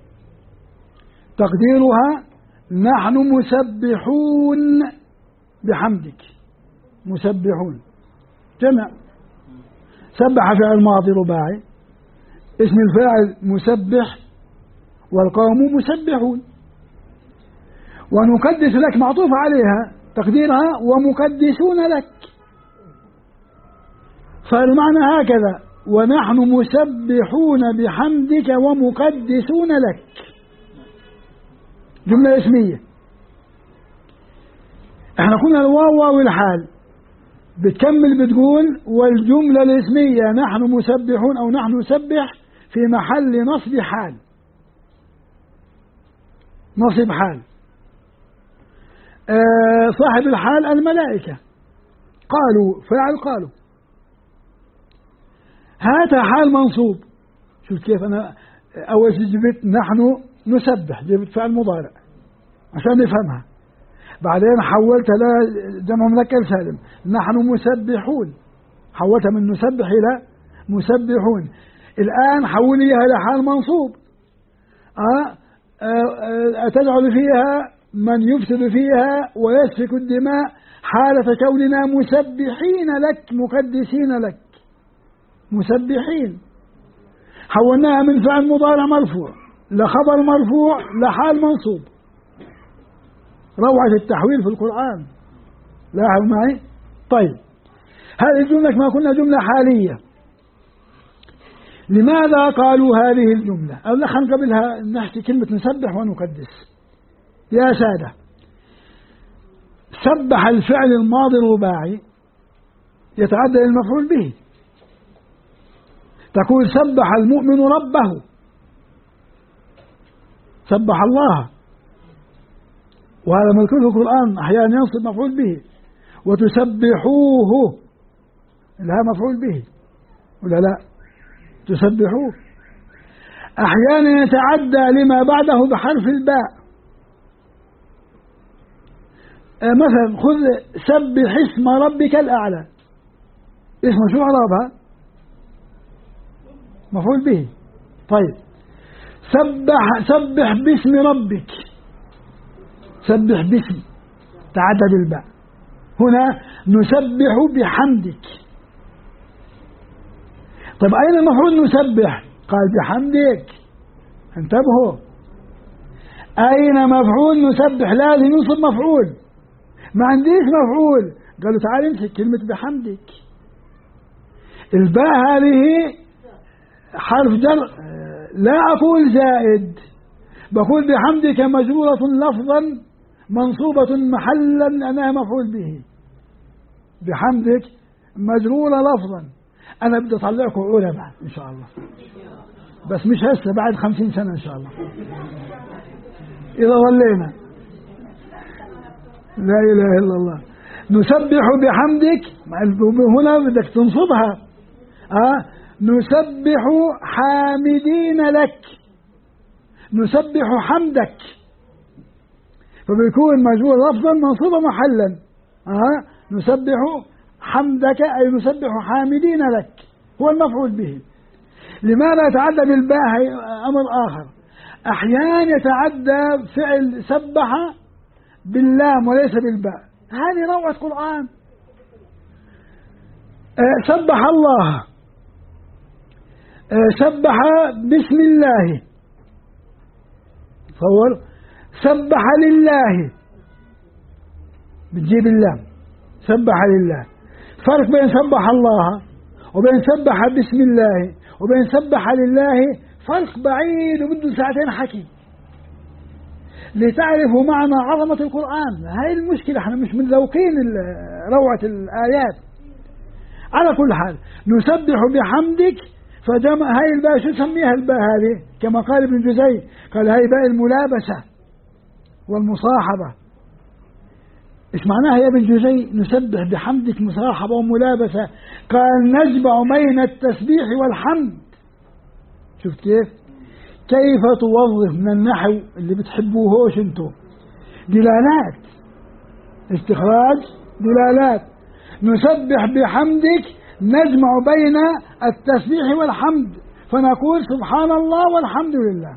تقديرها نحن مسبحون بحمدك، مسبحون جمع، سبح فعل ماضي رباعي، اسم الفاعل مسبح والقوم مسبحون. ونقدس لك معطوف عليها تقديرها ومقدسون لك، فالمعنى هكذا ونحن مسبحون بحمدك ومقدسون لك، جملة اسمية. احنا قلنا الواو والحال، بتكمل بتقول والجملة الاسمية نحن مسبحون أو نحن نسبح في محل نصب حال، نصب حال. صاحب الحال الملائكة، قالوا فاعل قالوا، هذا حال منصوب. شوف كيف أنا أول شيء جبت نحن نسبح، جبت فعل مضارع عشان نفهمها، بعدين حولتها لجمع مذكر سالم نحن مسبحون، حولتها من نسبح إلى مسبحون. الآن حوليها إلى حال منصوب، أتجعل فيها من يفسد فيها ويسفك الدماء حالة كوننا مسبحين لك مقدسين لك، مسبحين. حولناها من فعل مضارع مرفوع لخبر مرفوع لحال منصوب. روعة التحويل في القرآن، لاحظوا معي. طيب هذه الجملة ما كنا جملة حالية، لماذا قالوا هذه الجملة؟ أو نحن قبلها نحكي كلمة نسبح ونقدس. يا سادة، سبح الفعل الماضي الرباعي يتعدى المفعول به، تقول سبح المؤمن ربه، سبح الله، وهذا مذكور في القرآن أحيانا ينصب مفعول به. وتسبحوه لها مفعول به ولا لا؟ تسبحوه. أحيانا يتعدى لما بعده بحرف الباء، مثلا خذ سبح اسم ربك الأعلى، اسمه شو إعرابها؟ مفعول به. طيب سبح باسم ربك، سبح باسم تعدد الباء، هنا نسبح بحمدك. طيب أين المفعول نسبح؟ قال بحمدك، انتبهوا، أين مفعول نسبح؟ لازم ينصب مفعول، ما عنديش مفعول، قالوا تعال امسك كلمة بحمدك. الباء هذه حرف جر، لا أقول زائد، بقول بحمدك مجرورة لفظا منصوبة محلا لأنها مفعول به، بحمدك مجرورة لفظا. أنا بدي أطلعكم علماء إن شاء الله، بس مش هسه، بعد 50 سنة إن شاء الله إذا ظلينا. لا إله إلا الله. نسبح بحمدك، هنا بدك تنصبها. نسبح حامدين لك، نسبح حمدك، فبيكون مجهول لفظا منصوبا محلا. نسبح حمدك أي نسبح حامدين لك، هو المفعول به. لماذا يتعدى بالباء؟ أمر آخر، أحيانا يتعدى فعل سبح باللام وليس بالباء، هذه روعة قرآن. سبح الله، سبح بسم الله، تصور، سبح لله بتجيب اللام، سبح لله. فرق بين سبح الله وبين سبح بسم الله وبين سبح لله فرق بعيد وبده ساعتين حكي لتعرفوا معنى عظمة القرآن. هاي المشكلة، احنا مش متذوقين روعة الآيات. على كل حال نسبح بحمدك، فجمع هاي الباء شو سميها الباء هذه؟ كما قال ابن جزي، قال هاي باء الملابسة والمصاحبة. ايش معناها يا ابن جزي نسبح بحمدك مصاحبة وملابسة؟ قال نجمع بين التسبيح والحمد. شفت كيف توظف من النحو اللي بتحبوهوش انتو دلالات، استخراج دلالات. نسبح بحمدك نجمع بين التسبيح والحمد، فنقول سبحان الله والحمد لله.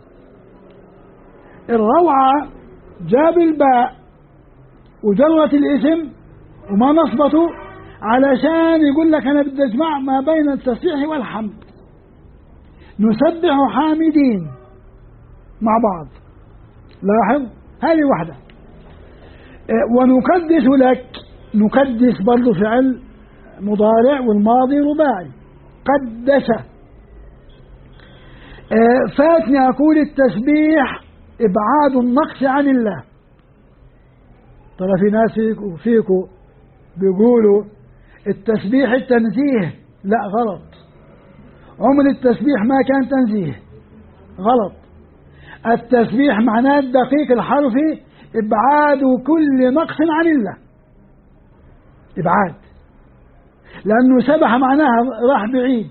الروعة جاب الباء وجرت الاسم وما نصبته علشان يقول لك أنا بدي أجمع ما بين التسبيح والحمد. نسبح حامدين مع بعض، لاحظ هذه واحدة. ونقدس لك، نقدس برضو فعل مضارع والماضي رباعي، قدس. فاتني أقول التسبيح إبعاد النقص عن الله. ترى في ناس فيكم بيقولوا التسبيح التنزيه، لا غلط. عمر التسبيح ما كان تنزيه، غلط. التسبيح معناه الدقيق الحرفي إبعاد كل نقص عن الله، إبعاد، لأنه سبح معناها راح بعيد،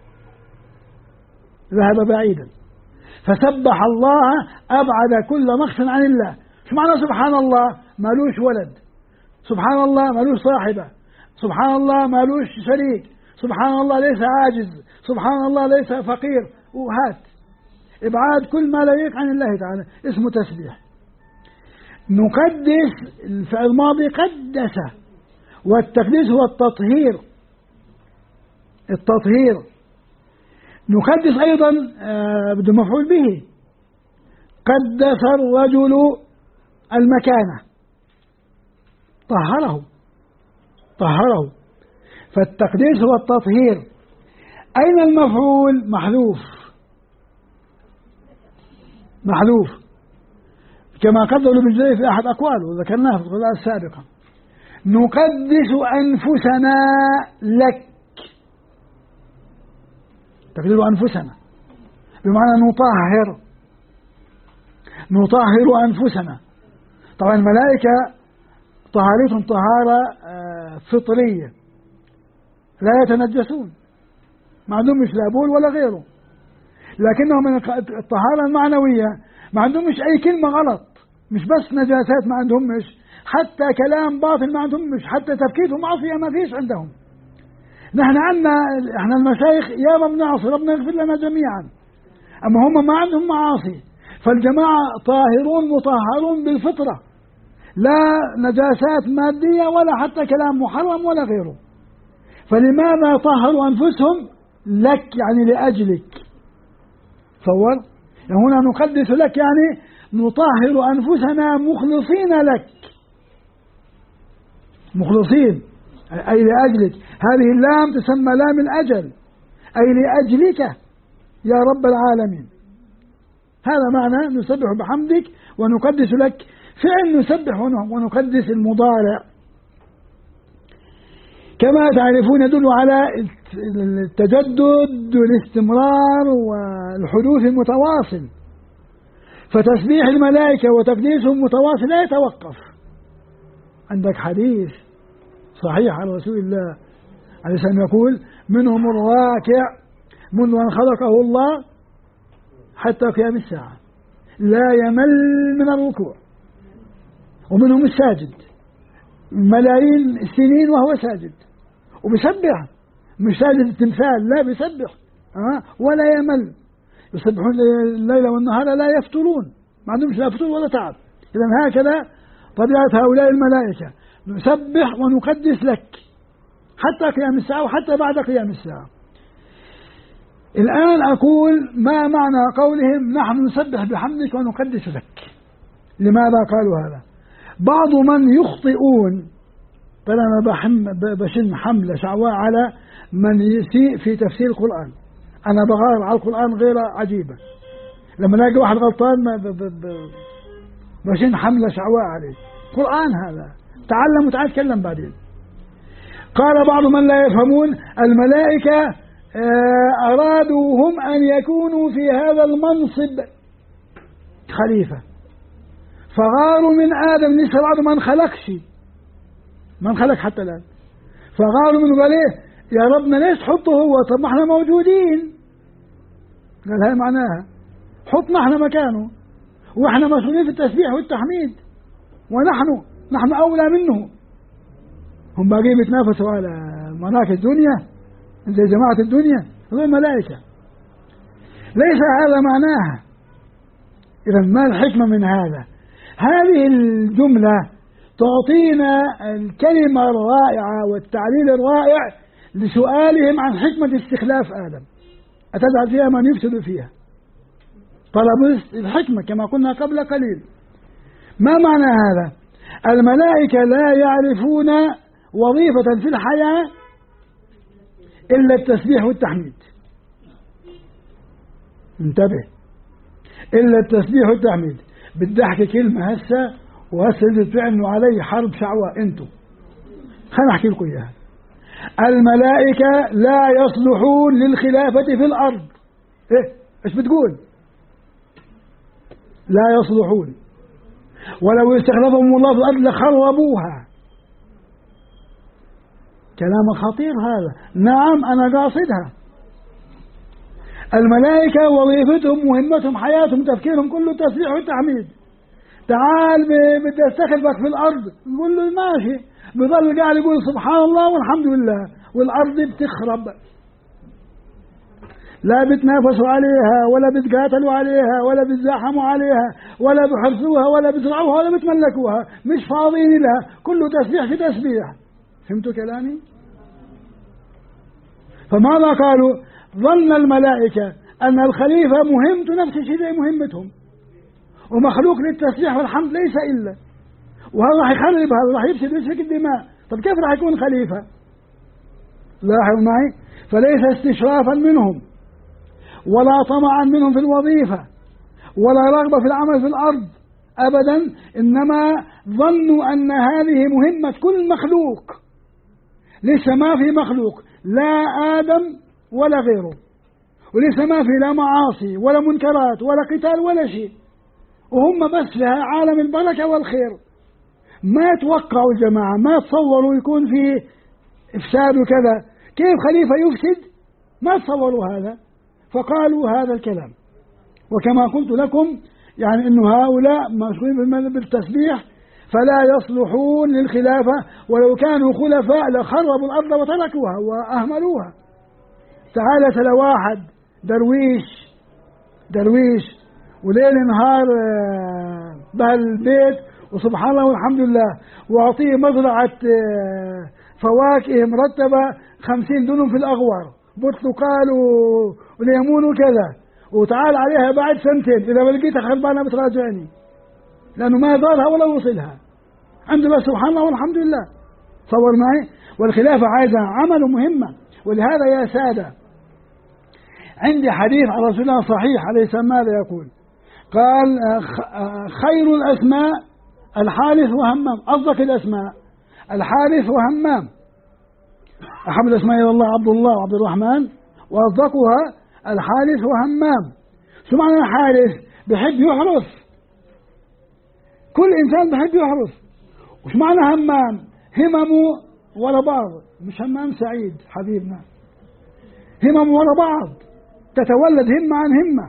ذهب بعيدا، فسبح الله أبعد كل نقص عن الله. شو معنى سبحان الله؟ مالوش ولد، سبحان الله مالوش صاحبة، سبحان الله مالوش شريك، سبحان الله ليس عاجز، سبحان الله ليس فقير، وهات إبعاد كل ما لا يليق عن الله تعالى، اسمه تسبيح. نقدس الفعل الماضي قدس، والتقديس هو التطهير، التطهير. نقدس أيضا بده مفعول به، قدس الرجل المكانة، طهره، طهره، فالتقديس هو التطهير. أين المفعول؟ محذوف، محذوف كما قدر ابن جرير في أحد أقواله وذكرناها في القراءة السابقة. نقدس أنفسنا لك، تقدير أنفسنا بمعنى نطهر، نطهر أنفسنا. طبعا الملائكة طهارتهم طهارة فطرية، لا يتنجسون، ما عندهم مش لا بول ولا غيره، لكنهم من الطهارة المعنوية ما عندهم مش أي كلمة غلط، مش بس نجاسات ما عندهم مش، حتى كلام باطل ما عندهم مش، حتى تفكير ومعصية ما فيش عندهم. نحن عندنا احنا المشايخ يا رب نعصي ربنا يغفر لنا جميعا، أما هم ما عندهم معاصي، فالجماعة طاهرون مطهرون بالفطرة، لا نجاسات مادية ولا حتى كلام محرم ولا غيره. فلماذا طهروا أنفسهم؟ لك يعني لأجلك، تصور يعني هنا نقدس لك يعني نطهر أنفسنا مخلصين لك، مخلصين أي لأجلك. هذه اللام تسمى لام الأجل، أي لأجلك يا رب العالمين. هذا معنى نسبح بحمدك ونقدس لك. فعل نسبح ونقدس المضارع كما تعرفون يدل على التجدد والاستمرار والحدوث المتواصل، فتسبيح الملائكة وتقديسهم متواصل لا يتوقف. عندك حديث صحيح عن رسول الله عليه السلام يقول: منهم الراكع منذ أن خلقه الله حتى قيام الساعة لا يمل من الركوع، ومنهم الساجد ملايين السنين وهو ساجد وبيسبح، مش ساجد التمثال، لا بيسبح ولا يمل، يسبحون الليل والنهار لا يفترون، ما عندهمش لا فتور ولا تعب. إذن هكذا طبيعة هؤلاء الملائكة، نسبح ونقدس لك حتى قيام الساعة وحتى بعد قيام الساعة. الآن أقول ما معنى قولهم نحن نسبح بحمدك ونقدس لك؟ لماذا قالوا هذا؟ بعض من يخطئون، فأنا بشن حملة شعواء على من يسيء في تفسير القرآن. أنا بغار على القرآن غير عجيبة، لما نلاقي واحد غلطان بشن حملة شعواء عليه. قرآن هذا، تعلم وتعال تكلم بعدين. قال بعض من لا يفهمون: الملائكة أرادوا هم أن يكونوا في هذا المنصب خليفة، فغاروا من آدم، لسه بعض من خلق حتى الآن، فغاروا منه قال إيه يا ربنا ليش تحطه هو؟ طب ما احنا موجودين. قال هاي معناها حطنا احنا مكانه، واحنا مسؤولين في التسبيح والتحميد، ونحن أولى منه. هم باقيين بيتنافسوا على مناك الدنيا زي جماعة الدنيا، هذول الملائكة. ليس هذا معناها. إذا ما الحكمة من هذا؟ هذه الجملة تعطينا الكلمة الرائعة والتعليل الرائع لسؤالهم عن حكمة استخلاف آدم، أتجعل فيها من يفسد فيها؟ طلب الحكمة كما قلنا قبل قليل. ما معنى هذا؟ الملائكة لا يعرفون وظيفة في الحياة إلا التسبيح والتحميد. انتبه، إلا التسبيح والتحميد. بدي أحكي كلمة هسه وهسه بتعنوا علي حرب شعواء انتم، خليني أحكي لكم إياها. الملائكة لا يصلحون للخلافة في الأرض. إيش بتقول؟ لا يصلحون، ولو استخلفهم الله في الأرض لخربوها. كلام خطير هذا. نعم أنا قاصدها. الملائكة وظيفتهم مهمتهم حياتهم تفكيرهم كله تسبيح والتحميد. تعال بدي استخلفك في الأرض، نقول له ماشي، بظل قاعد يقول سبحان الله والحمد لله، والأرض بتخرب، لا بتنافسوا عليها ولا بتقاتلوا عليها ولا بتزاحموا عليها ولا بحرسوها ولا بزرعوها ولا بتملكوها، مش فاضيين لها، كله تسبيح في تسبيح. فهمتوا كلامي؟ فماذا قالوا؟ ظن الملائكة أن الخليفة مهمته نفس الشيء زي مهمتهم، ومخلوق للتسبيح والحمد ليس إلا، وهذا راح يخرب، هذا راح يفسد ويسفك الدماء. طب كيف راح يكون خليفة؟ لاحظوا معي، فليس استشرافا منهم ولا طمعا منهم في الوظيفة ولا رغبة في العمل في الأرض أبدا، إنما ظنوا أن هذه مهمة كل مخلوق. لسه ما في مخلوق لا آدم ولا غيره، ولسه ما في لا معاصي ولا منكرات ولا قتال ولا شيء، وهم بس لها عالم البركة والخير. ما توقعوا الجماعة، ما تصوروا يكون في إفساد وكذا، كيف خليفة يفسد؟ ما تصوروا هذا، فقالوا هذا الكلام. وكما قلت لكم يعني إنه هؤلاء مشغولين بالتسبيح فلا يصلحون للخلافة، ولو كانوا خلفاء لخربوا الأرض وتركوها وأهملوها. تعال تلا واحد درويش وليل نهار بهالبيت وسبحان الله والحمد لله، وأعطيه مزرعة فواكه مرتبة 50 دنم في الأغوار، برتقال وليمون وكذا، وتعال عليها بعد سنتين إذا لقيتها خربانة بتراجعني، لأنه ما ضارها ولا وصلها، عنده بس سبحان الله والحمد لله. تصور معي. والخلافة عايزة عمل مهمة. ولهذا يا سادة عندي حديث عن رسول الله صحيح عليه السلام، ماذا يقول؟ قال خير الأسماء الحارث وهمام. أصدق الأسماء الحارث وهمام. أحب الأسماء إلى الله عبد الله وعبد الرحمن، وأصدقها الحارث وهمام. شو معنى الحارث؟ بحب يحرس، كل إنسان بحب يحرس. وش معنى همام؟ هممه ورا بعض، مش همام سعيد حبيبنا، همم ورا بعض، تتولد همة عن همة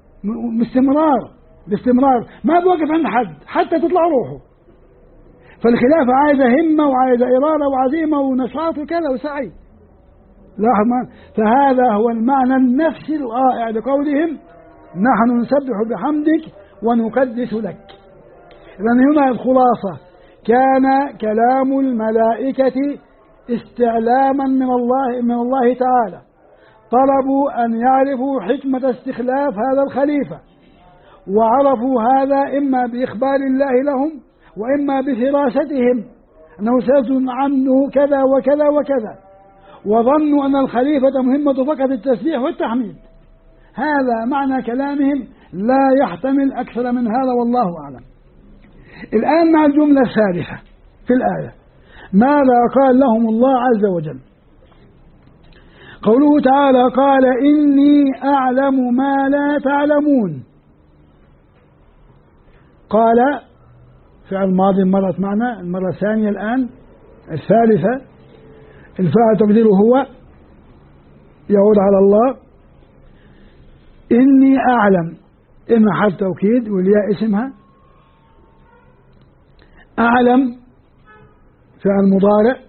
باستمرار، ما بوقف عند حد حتى تطلع روحه. فالخلافة عايزة همة وعايزة إرادة وعزيمة ونشاط وكذا وسعي. لاحظ، فهذا هو المعنى النفسي الرائع لقولهم نحن نسبح بحمدك ونقدس لك. إذن هنا الخلاصة، كان كلام الملائكة استعلاما من الله تعالى، طلبوا أن يعرفوا حكمة استخلاف هذا الخليفة، وعرفوا هذا إما بإخبار الله لهم وإما بفراستهم أنه سيصدر عنه كذا وكذا وكذا، وظنوا أن الخليفة مهمة فقط التسبيح والتحميد. هذا معنى كلامهم، لا يحتمل أكثر من هذا والله أعلم. الآن مع الجملة الثالثة في الآية، ماذا قال لهم الله عز وجل؟ قوله تعالى قال إني أعلم ما لا تعلمون. قال فعل ماضي مرت معنا المرة الثانية، الآن الثالثة الفاعل تقديره هو يعود على الله. إني أعلم إما حرف توكيد والياء اسمها، أعلم فعل مضارع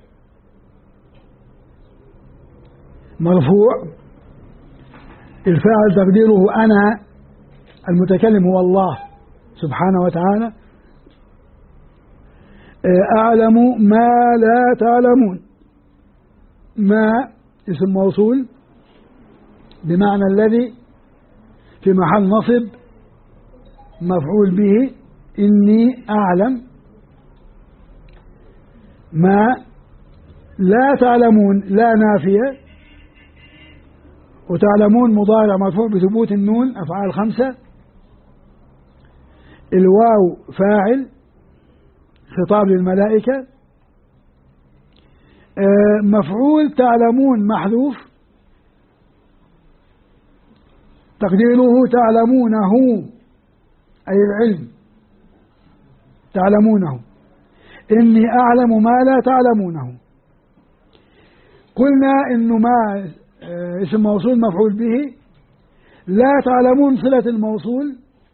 مرفوع، الفاعل تقديره أنا، المتكلم هو الله سبحانه وتعالى. أعلم ما لا تعلمون، ما اسم موصول بمعنى الذي في محل نصب مفعول به. إني أعلم ما لا تعلمون، لا نافية، وتعلمون مضارع مرفوع بثبوت النون أفعال 5، الواو فاعل خطاب للملائكة، مفعول تعلمون محذوف تقديره تعلمونه أي العلم، تعلمونه. إني أعلم ما لا تعلمونه. قلنا إنه ما اسم موصول مفعول به، لا تعلمون صلة الموصول،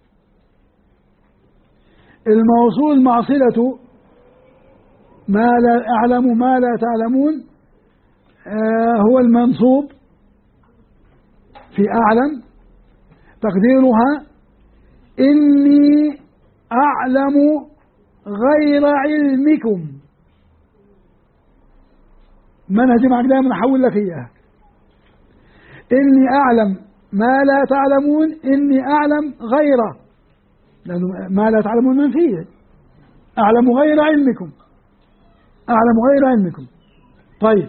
الموصول مع صلة ما لا أعلم ما لا تعلمون هو المنصوب في أعلم، تقديرها إني أعلم غير علمكم. منهج معك دائما أحول لك إياها. إني أعلم ما لا تعلمون، إني أعلم غير، لأنه ما لا تعلمون منفية، أعلم غير علمكم، أعلم غير علمكم. طيب،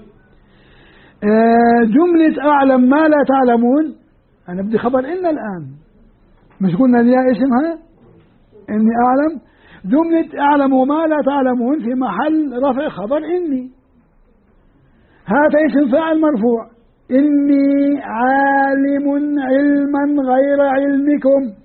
جملة أعلم ما لا تعلمون أنا بدي خبر إن الآن، مش قلنا الياء اسمها إني أعلم، جملة أعلم وما لا تعلمون في محل رفع خبر إني، هذا اسم فاعل مرفوع، إني عالم علما غير علمكم.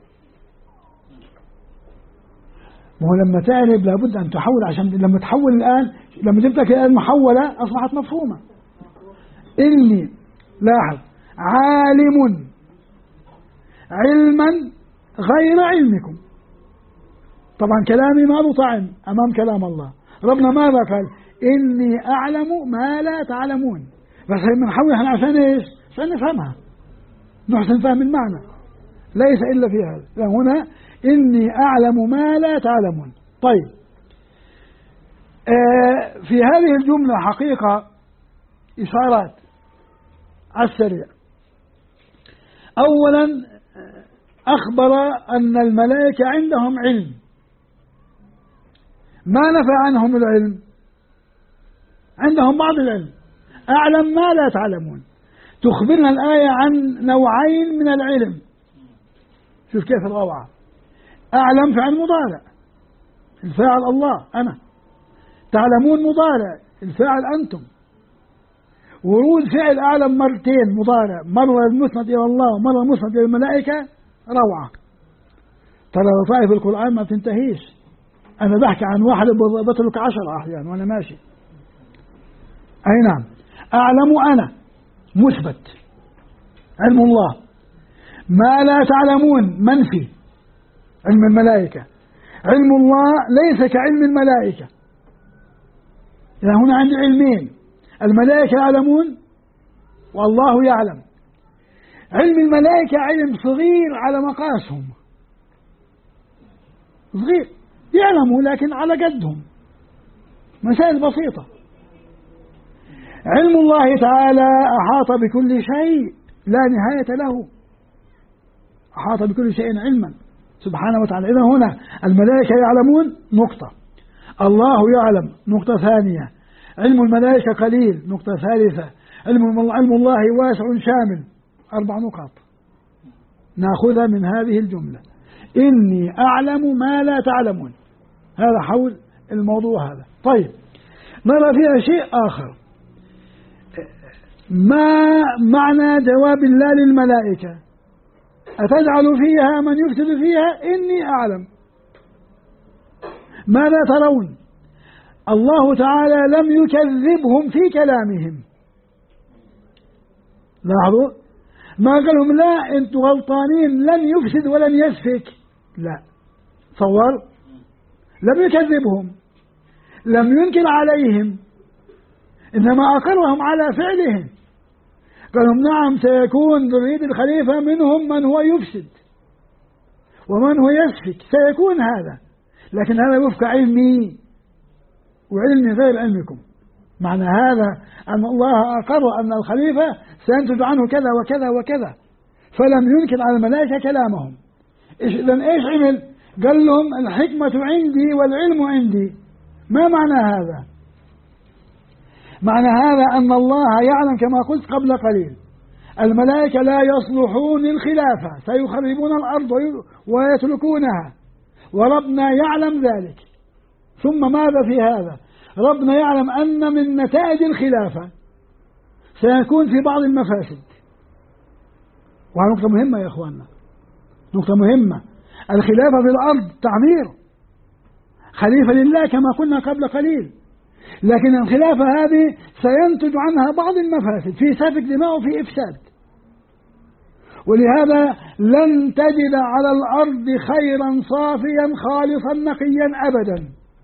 وهو لما تعرب لابد أن تحول، عشان لما تحول الآن، لما جبت لك الآن محولة أصبحت مفهومة. إني لاحظ عالم علما غير علمكم. طبعا كلامي ما له طعم أمام كلام الله. ربنا ماذا قال؟ إني أعلم ما لا تعلمون. بس بنحاول احنا عشان ايش؟ عشان نفهمها، نحسن فهم المعنى، ليس إلا في هذا. هنا إني أعلم ما لا تعلمون. طيب، في هذه الجملة حقيقة إشارات على السريع. أولا أخبر أن الملائكة عندهم علم، ما نفى عنهم العلم، عندهم بعض العلم. أعلم ما لا تعلمون، تخبرنا الآية عن نوعين من العلم. شوف كيف الروعة. أعلم فعل مضارع، الفاعل الله أنا، تعلمون مضارع، الفاعل أنتم. ورود فعل أعلم مرتين مضارع، مرة المسند إلى الله ومرة المسند إلى الملائكة، روعة. ترى لطائف القرآن ما تنتهيش. أنا بحكي عن واحد بترك 10 أحيانا وأنا ماشي. أي نعم، أعلم أنا مثبت، علم الله. ما لا تعلمون منفي، علم الملائكة. علم الله ليس كعلم الملائكة. يعني هنا عندي علمين، الملائكة يعلمون والله يعلم. علم الملائكة علم صغير على مقاسهم، صغير، يعلموا لكن على قدهم، مسائل بسيطة. علم الله تعالى أحاط بكل شيء لا نهاية له، أحاط بكل شيء علما سبحانه وتعالى. إذا هنا الملائكة يعلمون نقطة، الله يعلم نقطة ثانية، علم الملائكة قليل نقطة ثالثة، علم الله واسع شامل 4 نقاط نأخذها من هذه الجملة. إني أعلم ما لا تعلمون، هذا حول الموضوع هذا. طيب، نرى فيها شيء آخر، ما معنى جواب الله للملائكة؟ أتجعل فيها من يفسد فيها؟ إني أعلم. ماذا ترون؟ الله تعالى لم يكذبهم في كلامهم، لاحظوا، ما قال لهم لا أنتم غلطانين لن يفسد ولن يسفك، لا، تصور، لم يكذبهم، لم ينكر عليهم، إنما أقرهم على فعلهم. قال لهم نعم سيكون ذرية الخليفة منهم من هو يفسد ومن هو يسفك، سيكون هذا، لكن هذا وفق علمي وعلمي غير علمكم. معنى هذا أن الله أقر أن الخليفة سينتج عنه كذا وكذا وكذا، فلم ينكر على الملائكة كلامهم. إذن إيش عمل؟ قال لهم الحكمة عندي والعلم عندي. ما معنى هذا؟ معنى هذا أن الله يعلم كما قلت قبل قليل الملائكة لا يصلحون للخلافة، سيخربون الأرض ويتركونها، وربنا يعلم ذلك. ثم ماذا في هذا؟ ربنا يعلم أن من نتائج الخلافة سيكون في بعض المفاسد، وهذه نقطة مهمة يا إخواننا، نقطة مهمة. الخلافة في الأرض تعمير، خليفة لله كما قلنا قبل قليل، لكن الخلافة هذه سينتج عنها بعض المفاسد، في سفك دماء وفي إفساد. ولهذا لن تجد على الأرض خيرا صافيا خالصا نقيا أبدا،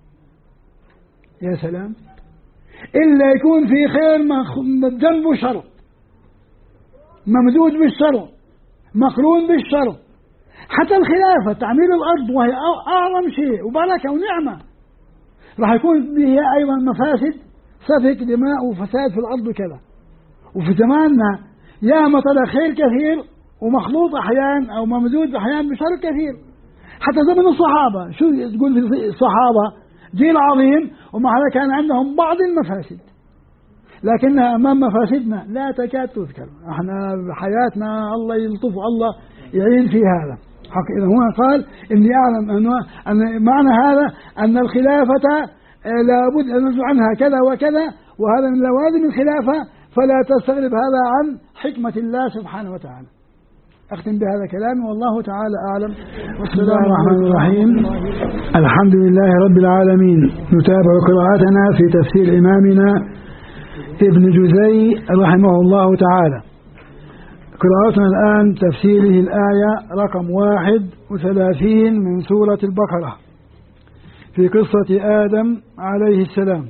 يا سلام، إلا يكون في خير جنبه شر، ممدود بالشر، مقرون بالشر. حتى الخلافة تعمير الأرض وهي أعظم شيء وبركة ونعمة، راح يكون به أيضا مفاسد، سفك دماء وفساد في الأرض وكذا. وفي زماننا يا مطلع خير كثير ومخلوط أحيان أو ممدود أحيان بشر كثير. حتى زمن الصحابة، شو تقول في الصحابة؟ جيل عظيم ومع ذلك كان عندهم بعض المفاسد، لكنها أمام مفاسدنا لا تكاد تذكر. احنا بحياتنا الله يلطف، الله يعين في هذا. إذا هنا قال إني أعلم أن معنى هذا أن الخلافة لابد أن نرجع عنها كذا وكذا، وهذا من لوازم الخلافة، فلا تستغرب هذا عن حكمة الله سبحانه وتعالى. أختم بهذا كلامي والله تعالى أعلم. بسم الله الرحمن الرحيم، الحمد لله رب العالمين. نتابع قراءتنا في تفسير إمامنا ابن جزي رحمه الله تعالى. قراءتنا الآن تفسيره الآية رقم 31 من سورة البقرة في قصة آدم عليه السلام،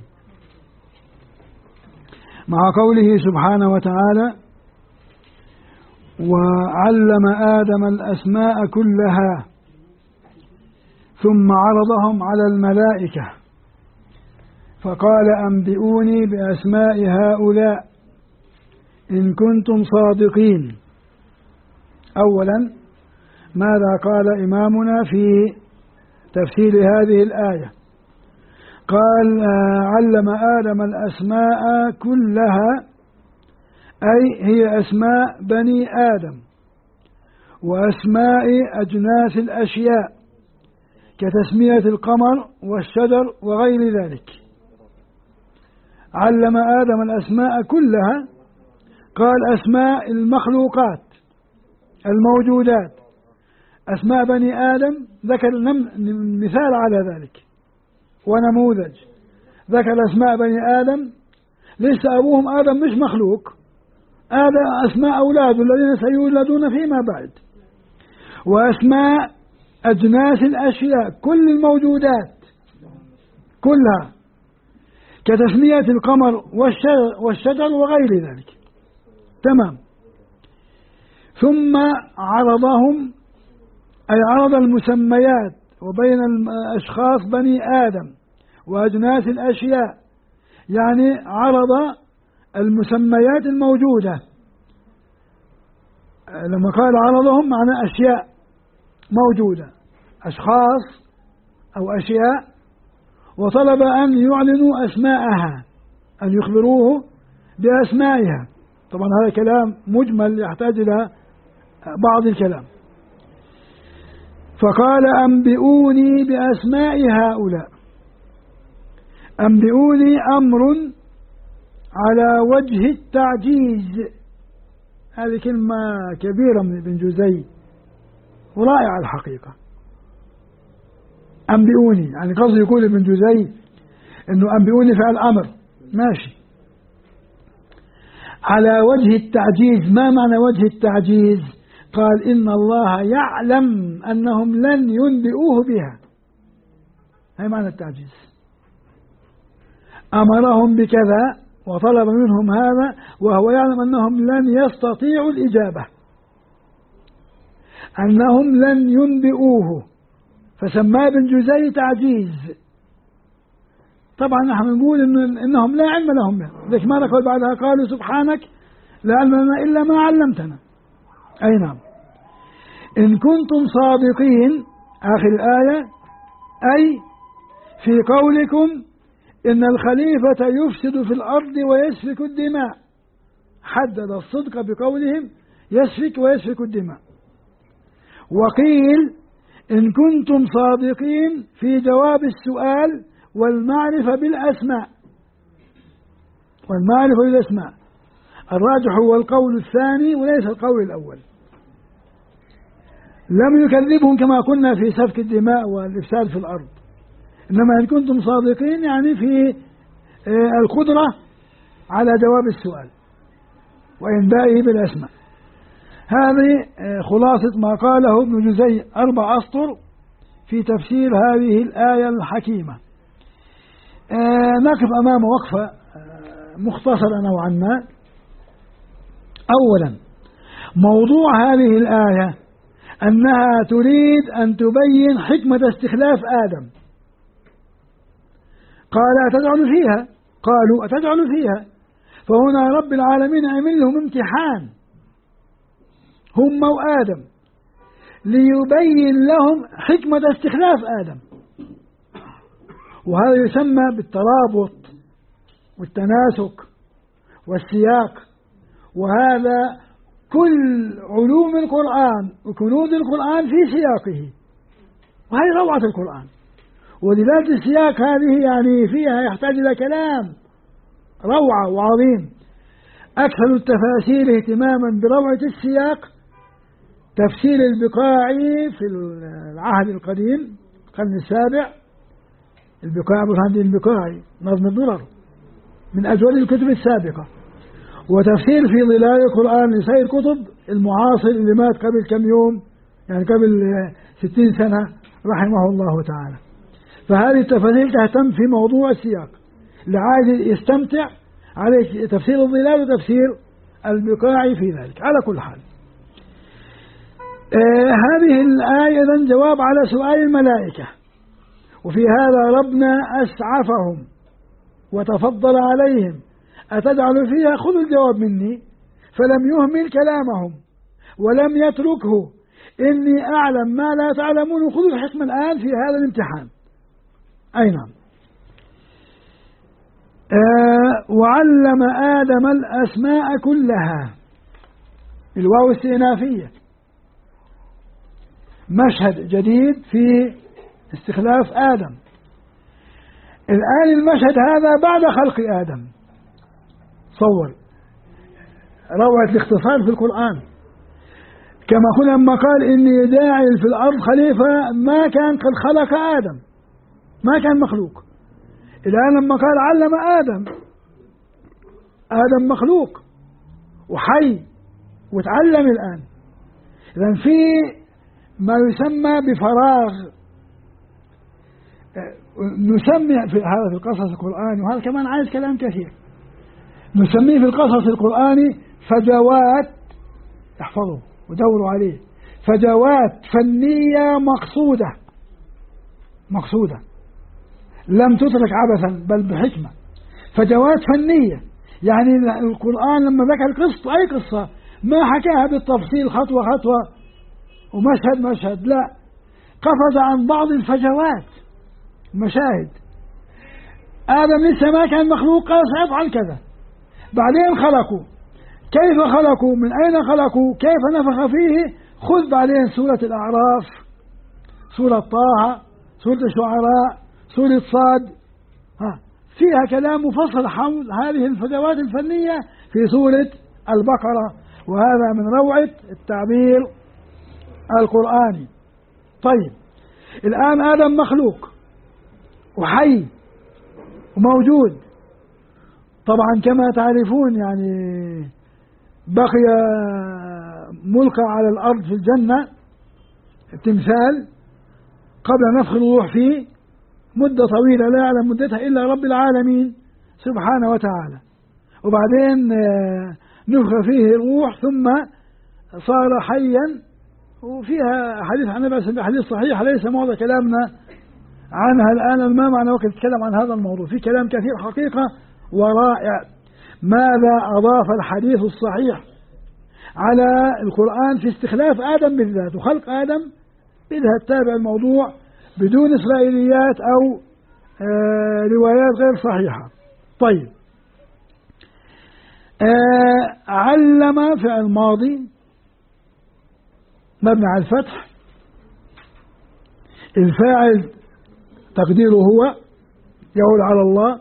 مع قوله سبحانه وتعالى: وعلم آدم الأسماء كلها ثم عرضهم على الملائكة فقال أنبئوني بأسماء هؤلاء إن كنتم صادقين. أولا، ماذا قال إمامنا في تفسير هذه الآية؟ قال: علم آدم الأسماء كلها، أي هي أسماء بني آدم وأسماء أجناس الأشياء كتسمية القمر والشجر وغير ذلك. علم آدم الأسماء كلها، قال أسماء المخلوقات الموجودات، أسماء بني آدم، ذكر مثال على ذلك ونموذج. ذكر أسماء بني آدم لسه أبوهم آدم مش مخلوق، هذا أسماء أولاده الذين سيولدون فيما بعد، وأسماء أجناس الأشياء كل الموجودات كلها، كتسمية القمر والشجر وغير ذلك. تمام. ثم عرضهم، أي عرض المسميات وبين أشخاص بني آدم وأجناس الأشياء، يعني عرض المسميات الموجودة. لما قال عرضهم معنى أشياء موجودة، أشخاص أو أشياء، وطلب أن يعلنوا أسماءها، أن يخبروه بأسمائها. طبعا هذا كلام مجمل يحتاج إلى بعض الكلام. فقال أنبئوني بأسماء هؤلاء. أنبئوني أمر على وجه التعجيز، هذه كلمة كبيرة من ابن جوزي ورائعة الحقيقة. أنبئوني يعني قصدي يقول ابن جوزي إنه أنبئوني فعل أمر ماشي على وجه التعجيز. ما معنى وجه التعجيز؟ قال إن الله يعلم أنهم لن ينبئوه بها، هي معنى التعجيز. أمرهم بكذا وطلب منهم هذا وهو يعلم أنهم لن يستطيعوا الإجابة، أنهم لن ينبئوه، فسماه ابن جوزي تعجيز. طبعا نحن نقول إنهم لا علم لهم به، لذلك ما نقول بعدها قالوا سبحانك لا علم لنا إلا ما علمتنا. أي نعم. إن كنتم صادقين، آخر الآية، أي في قولكم إن الخليفة يفسد في الأرض ويسفك الدماء، حدد الصدق بقولهم يسفك ويسفك الدماء. وقيل إن كنتم صادقين في جواب السؤال والمعرفة بالأسماء، والمعرفة بالأسماء. الراجح هو القول الثاني وليس القول الأول. لم يكذبهم كما قلنا في سفك الدماء والإفساد في الأرض، إنما إن كنتم صادقين يعني في القدرة على جواب السؤال وإنبائه بالأسماء. هذه خلاصة ما قاله ابن جوزي 4 أسطر في تفسير هذه الآية الحكيمة. نقف أمام وقفة مختصرة نوعا ما. أولا، موضوع هذه الآية أنها تريد أن تبين حكمة استخلاف آدم. قال أتجعل فيها، قالوا أتجعل فيها، فهنا رب العالمين عمل لهم امتحان هم وآدم ليبين لهم حكمة استخلاف آدم، وهذا يسمى بالترابط والتناسق والسياق. وهذا كل علوم القرآن وكنوز القرآن في سياقه، وهذه روعة القرآن. ودلالة السياق هذه يعني فيها يحتاج إلى كلام روعة وعظيم. أكثر التفاسير اهتماما بروعة السياق تفسير البقاعي في العهد القديم القرن السابع، البقاع برهان البقاعي نظم الدرر من أجود الكتب السابقة، وتفسير في ظلال القرآن لسائر كتب المعاصر اللي مات قبل كم يوم، يعني قبل 60 سنة رحمه الله تعالى. فهذه التفاسير تهتم في موضوع السياق، لعايز يستمتع عليه تفسير الظلال وتفسير البقاعي في ذلك. على كل حال، هذه الآية إذن جواب على سؤال الملائكة، وفي هذا ربنا أسعفهم وتفضل عليهم. أتجعل فيها، خذوا الجواب مني، فلم يهمل كلامهم ولم يتركه، إني أعلم ما لا تعلمون. خذوا الحكمة الآن في هذا الامتحان. أي نعم. وعلم آدم الأسماء كلها، الواو استئنافية، مشهد جديد في استخلاف آدم. الآن المشهد هذا بعد خلق آدم. تصور روعة الاختصار في القرآن. كما قلنا لما قال إني جاعل في الأرض خليفة، ما كان قد خلق آدم، ما كان مخلوق. الآن لما قال علم آدم، آدم مخلوق وحي وتعلم الآن. إذن في ما يسمى بفراغ، نسمي في هذا في القصص القرآني، وهذا كمان عايز كلام كثير، نسميه في القصص القرآني فجوات، احفظوا ودوروا عليه، فجوات فنية مقصودة لم تترك عبثا بل بحكمة. فجوات فنية يعني القرآن لما ذكر قصة أي قصة ما حكاها بالتفصيل خطوة خطوة ومشهد مشهد، لا، قفز عن بعض الفجوات المشاهد. آدم لسه ما كان مخلوق، قال سيفعل كذا، بعدين خلقوا، كيف خلقوا، من أين خلقوا، كيف نفخ فيه، خذ بعدين سورة الأعراف، سورة طه، سورة الشعراء، سورة صاد، فيها كلام مفصل حول هذه الفجوات الفنية في سورة البقرة، وهذا من روعة التعبير القرآني. طيب الآن آدم مخلوق وحي وموجود، طبعا كما تعرفون يعني بقي ملقى على الأرض في الجنة التمثال قبل نفخ الروح فيه مدة طويلة لا يعلم مدتها إلا رب العالمين سبحانه وتعالى، وبعدين نفخ فيه الروح ثم صار حيا، وفيها حديث عن النبي صلى الله عليه وسلم، حديث صحيح ليس موضع كلامنا عنها الآن، ما معنى وقت نتكلم عن هذا الموضوع، في كلام كثير حقيقة ورائع. ماذا أضاف الحديث الصحيح على القرآن في استخلاف آدم بالذات وخلق آدم، بدها تتابع الموضوع بدون إسرائيليات أو روايات غير صحيحة. طيب علم فعل ماضي مبني على الفتح، الفاعل تقديره هو يعود على الله،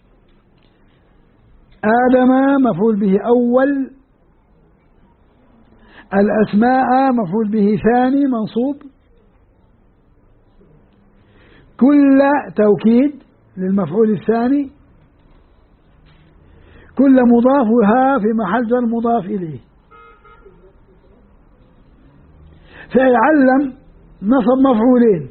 آدم مفعول به أول، الأسماء مفعول به ثاني منصوب، كل توكيد للمفعول الثاني، كل مضافها في محل جر مضاف إليه. فعل علم نصب مفعولين،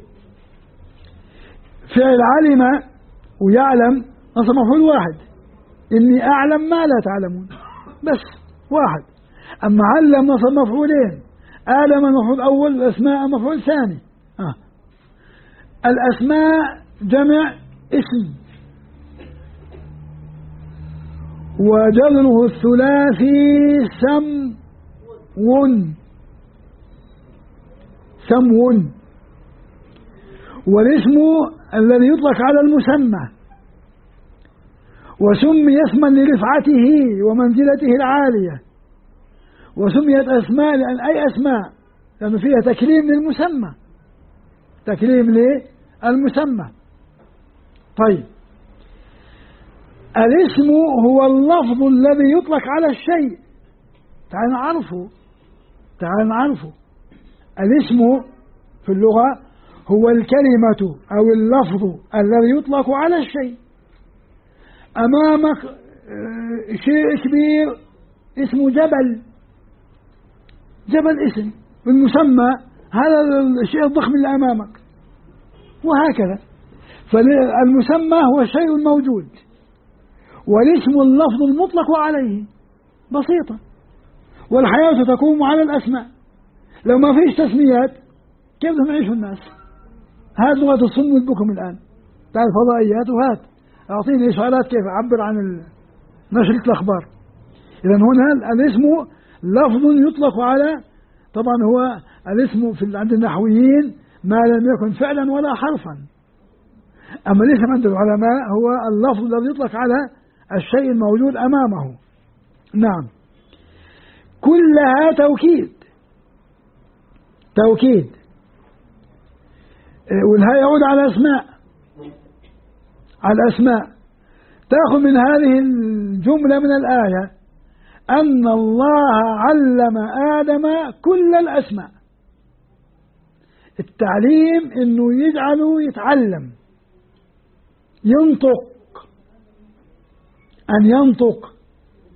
فعل علم ويعلم نصب مفعول واحد، إني أعلم ما لا تعلمون، بس واحد. أما علم نصب مفعولين، آدم مفعول أول، الأسماء مفعول ثاني. الأسماء جمع اسم، وجذره الثلاثي سمو، والاسم الذي يطلق على المسمى، وسمي اسما لرفعته ومنزلته العالية، وسميت أسماء لأن أي أسماء لأن فيها تكريم للمسمى، تكريم للمسمى. طيب الاسم هو اللفظ الذي يطلق على الشيء، تعال نعرفه. الاسم في اللغة هو الكلمة أو اللفظ الذي يطلق على الشيء. أمامك شيء كبير اسمه جبل اسم، والمسمى هذا الشيء الضخم اللي أمامك، وهكذا. فالمسمى هو الشيء الموجود، والاسم اللفظ المطلق عليه، بسيطة. والحياة تقوم على الأسماء، لو ما فيش تسميات كيف بدهم يعيشوا الناس؟ هذه لغة الصم والبكم الآن، تعال الفضائيات وهات أعطيني إشارات كيف أعبر عن نشرة الأخبار. إذا هنا الاسم لفظ يطلق على، طبعا هو الاسم في عند النحويين ما لم يكن فعلا ولا حرفا، أما الاسم عند العلماء هو اللفظ الذي يطلق على الشيء الموجود أمامه. نعم، كلها توكيد، والهاء يعود على الأسماء. تأخذ من هذه الجملة من الآية أن الله علم آدم كل الأسماء. التعليم إنه يجعله يتعلم، أن ينطق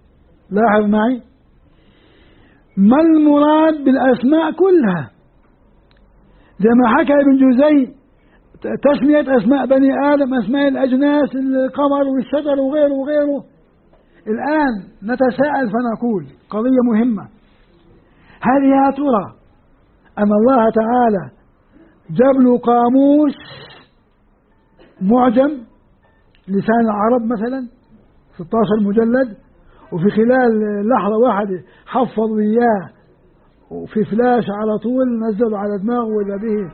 لاحظ معي، ما المراد بالأسماء كلها؟ زي ما حكى ابن جوزي تسمية أسماء بني آدم، أسماء الأجناس، القمر والشجر وغيره وغيره. الآن نتساءل فنقول قضية مهمة، هل يا ترى أن الله تعالى جاب له قاموس معجم لسان العرب مثلا 16 مجلد، وفي خلال لحظة واحدة حفظوا إياه وفي فلاش على طول نزلوا على دماغه وإذا به؟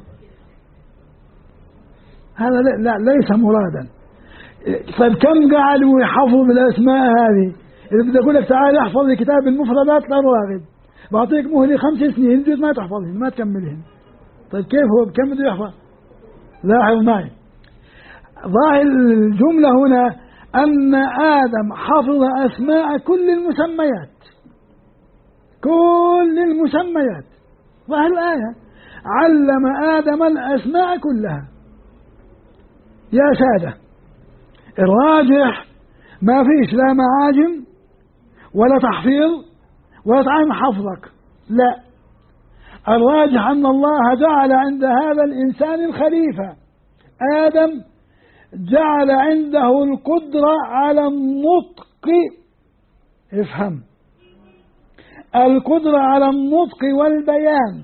هذا لا ليس مرادا. طيب كم قعدوا يحفظوا بالأسماء هذه؟ إذا بدي أقول لك تعال احفظ لي كتاب المفردات لا راغب، بعطيك مهلة 5 سنين يجوز ما تحفظهن ما تكملهن. طيب كيف هو بكم بده يحفظ؟ لاحظ معي، ظاهر الجملة هنا أن آدم حفظ أسماء كل المسميات، كل المسميات. ظاهر الآية علم آدم الأسماء كلها. يا سادة، الراجح ما فيش لا معاجم ولا تحفيظ ولا تعلم حفظك، لا، الراجح أن الله جعل عند هذا الإنسان الخليفة آدم، جعل عنده القدرة على النطق، افهم، القدرة على النطق والبيان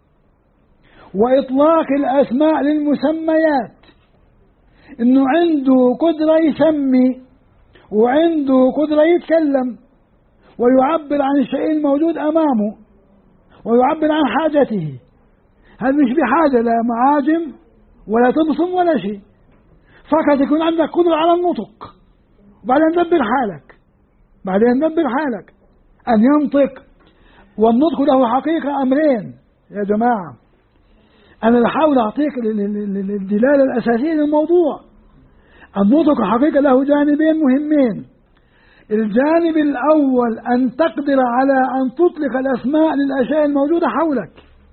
وإطلاق الأسماء للمسميات، إنه عنده قدرة يسمي وعنده قدرة يتكلم ويعبر عن الشيء الموجود أمامه ويعبر عن حاجته. هذا مش بحاجة لا معاجم ولا تبصم ولا شيء، فقط يكون عندك قدرة على النطق، وبعدين دبر حالك، بعدين دبر حالك أن ينطق. والنطق له حقيقة أمرين يا جماعة، أنا بحاول أعطيك الدلالة الأساسية للموضوع. النطق حقيقة له جانبين مهمين، الجانب الأول أن تقدر على أن تطلق الأسماء للأشياء الموجودة حولك،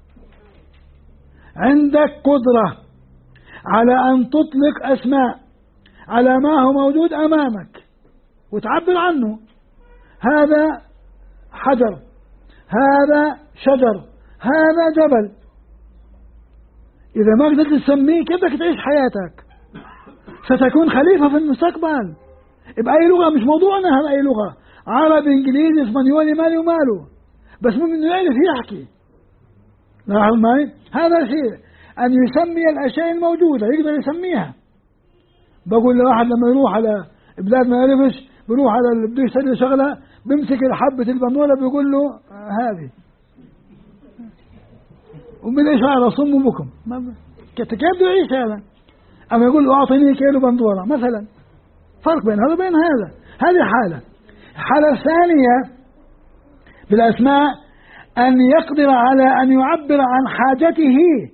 عندك قدرة على أن تطلق أسماء على ما هو موجود أمامك وتعبر عنه، هذا حجر، هذا شجر، هذا جبل. إذا ما قدرت تسميه كيف بدك تعيش حياتك؟ ستكون خليفة في المستقبل بأي لغة، مش موضوعنا هذا أي لغة، عربي إنجليزي إسبانيولي مالي وماله، بس ممكن يعرف يحكي. لاحظ معي، هذا شيء أن يسمي الأشياء الموجودة، يقدر يسميها. بقول لواحد لما يروح على بلاد ما يعرفش، بيروح على بده يشتري شغلة، بيمسك حبة البندورة بيقول له هذه، ومن إشارة صم بكم، كيف بده يعيش هذا؟ أما يقول له أعطيني كيلو بندورة مثلا. فرق بين هذا وبين هذا. هذه حالة. الحالة الثانية بالأسماء أن يقدر على أن يعبر عن حاجته،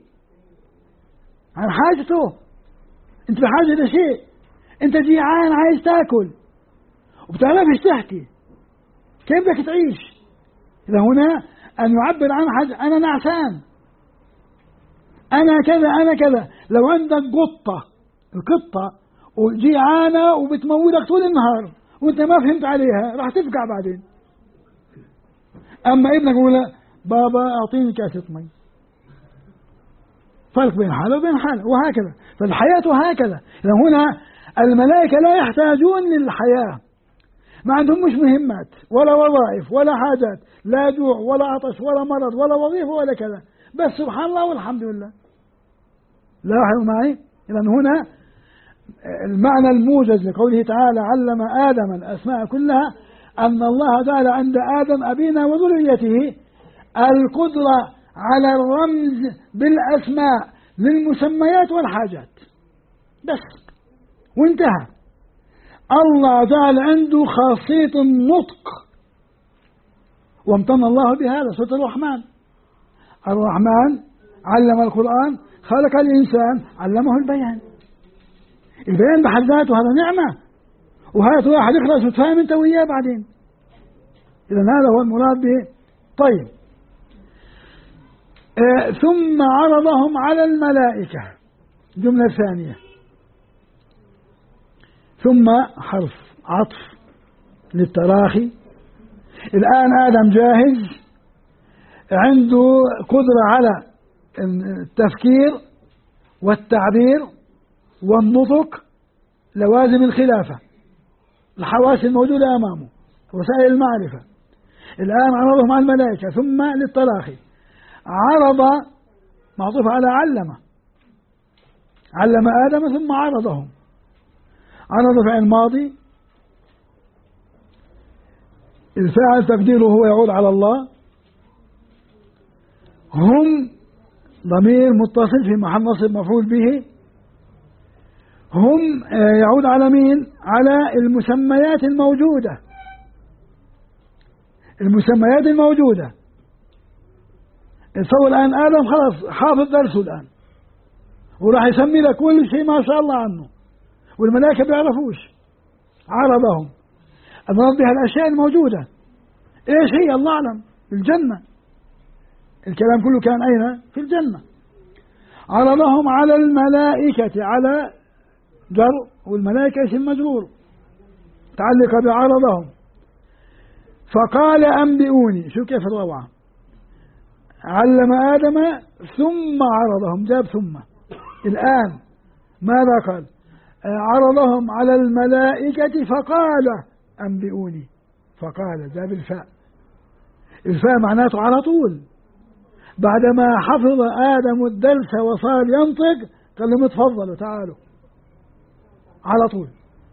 عن حاجته. أنت بحاجة لشيء، أنت جيعان عايز تاكل وبتعرفش تحكي، كيف بدك تعيش؟ إذا هنا أن يعبر عن حاجة، أنا نعسان، أنا كذا، أنا كذا. لو عندك قطة، القطة وجيعانة وبتموتك طول النهار وأنت ما فهمت عليها، راح تفقع بعدين. أما ابنك يقول بابا أعطيني كاسة مي، فرق بين حالة وبين حالة، وهكذا. فالحياة هكذا. إذا هنا الملائكة لا يحتاجون للحياة، ما عندهم مش مهمات ولا وظائف ولا حاجات، لا جوع ولا عطش ولا مرض ولا وظيفة ولا كذا، بس سبحان الله والحمد لله. لاحظوا معي، إذا هنا المعنى الموجز لقوله تعالى علم آدم الأسماء كلها أن الله جعل عند آدم أبينا وذريته القدرة على الرمز بالأسماء للمسميات والحاجات بس، وانتهى. الله جعل عنده خاصية النطق، وامتن الله بهذا. سورة الرحمن، الرحمن علم القرآن، خلق الإنسان، علمه البيان. البيان بحد ذاته هذا نعمة، وهات واحد يخلص وتفهم انت وياه بعدين. إذا هذا هو المراد به. طيب، ثم عرضهم على الملائكة، جملة ثانية. ثم حرف عطف للتراخي الآن آدم جاهز، عنده قدرة على التفكير والتعبير والنطق، لوازم الخلافة، الحواس الموجودة أمامه، وسائل المعرفة. الآن عرضهم على الملائكة ثم للتراخي، عرض معطوف على علم آدم ثم عرضهم. عرض فعل ماضي، الفاعل تقديره هو يعود على الله، هم ضمير متصل في محل نصب مفعول به، هم يعود على مين؟ على المسميات الموجودة، المسميات الموجودة. تصور الآن آدم خلاص حافظ درسه الآن، وراح يسمي لك كل شيء ما شاء الله عنه، والملائكة بيعرفوش. عرضهم، المراد بها الأشياء الموجودة. إيش هي؟ الله أعلم. الجنة، الكلام كله كان أين؟ في الجنة. عرضهم على الملائكة، على جر، والملائكة اسم مجرور تعلق بعرضهم. فقال أنبئوني، شو كيف الروعة، علم آدم ثم عرضهم، جاب ثم. الآن ماذا قال؟ عرضهم على الملائكة فقال أنبئوني، فقال جاب الفاء. الفاء معناته على طول، بعدما حفظ آدم الدرس وصار ينطق قال لهم اتفضلوا تعالوا على طول.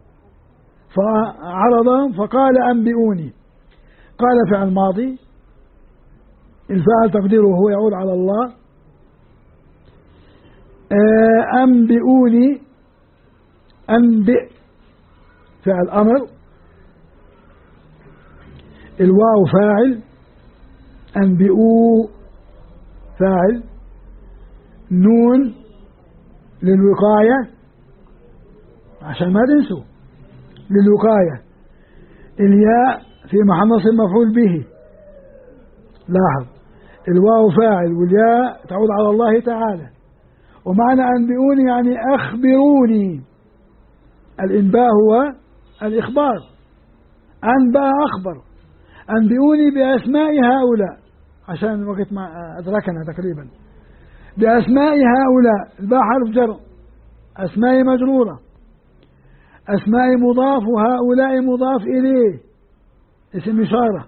فعرضهم فقال أنبئوني، قال فعل ماضي، الفاعل تقديره هو يعود على الله. أنبئوني، أنبئ فعل أمر، الواو فاعل، أنبئوا فاعل، نون للوقاية عشان ما تنسوا، للوقاية، الياء في محل نصب مفعول به. لاحظ الواو فاعل والياء تعود على الله تعالى. ومعنى أنبئوني يعني أخبروني، الإنباء هو الإخبار، أنبأ أخبر. أنبئوني بأسماء هؤلاء، عشان الوقت ما أدركنا تقريبا، بأسماء هؤلاء، الباء حرف جر، أسماء مجرورة، أسماء مضاف، وهؤلاء مضاف إليه، اسم إشارة.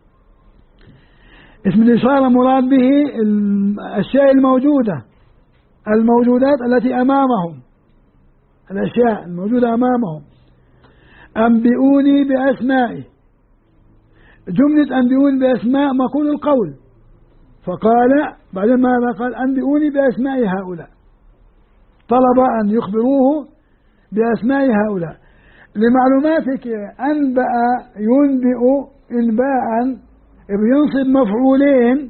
اسم الإشارة مراد به الأشياء الموجودة، الموجودات التي أمامهم، الأشياء الموجودة أمامهم. أنبئوني بأسمائي، جملة أنبئوني بأسماء مقول القول. فقال بعدين ماذا قال؟ أنبئوني بأسماء هؤلاء، طلب أن يخبروه بأسماء هؤلاء. لمعلوماتك أنبأ ينبئ إنباء بينصب مفعولين.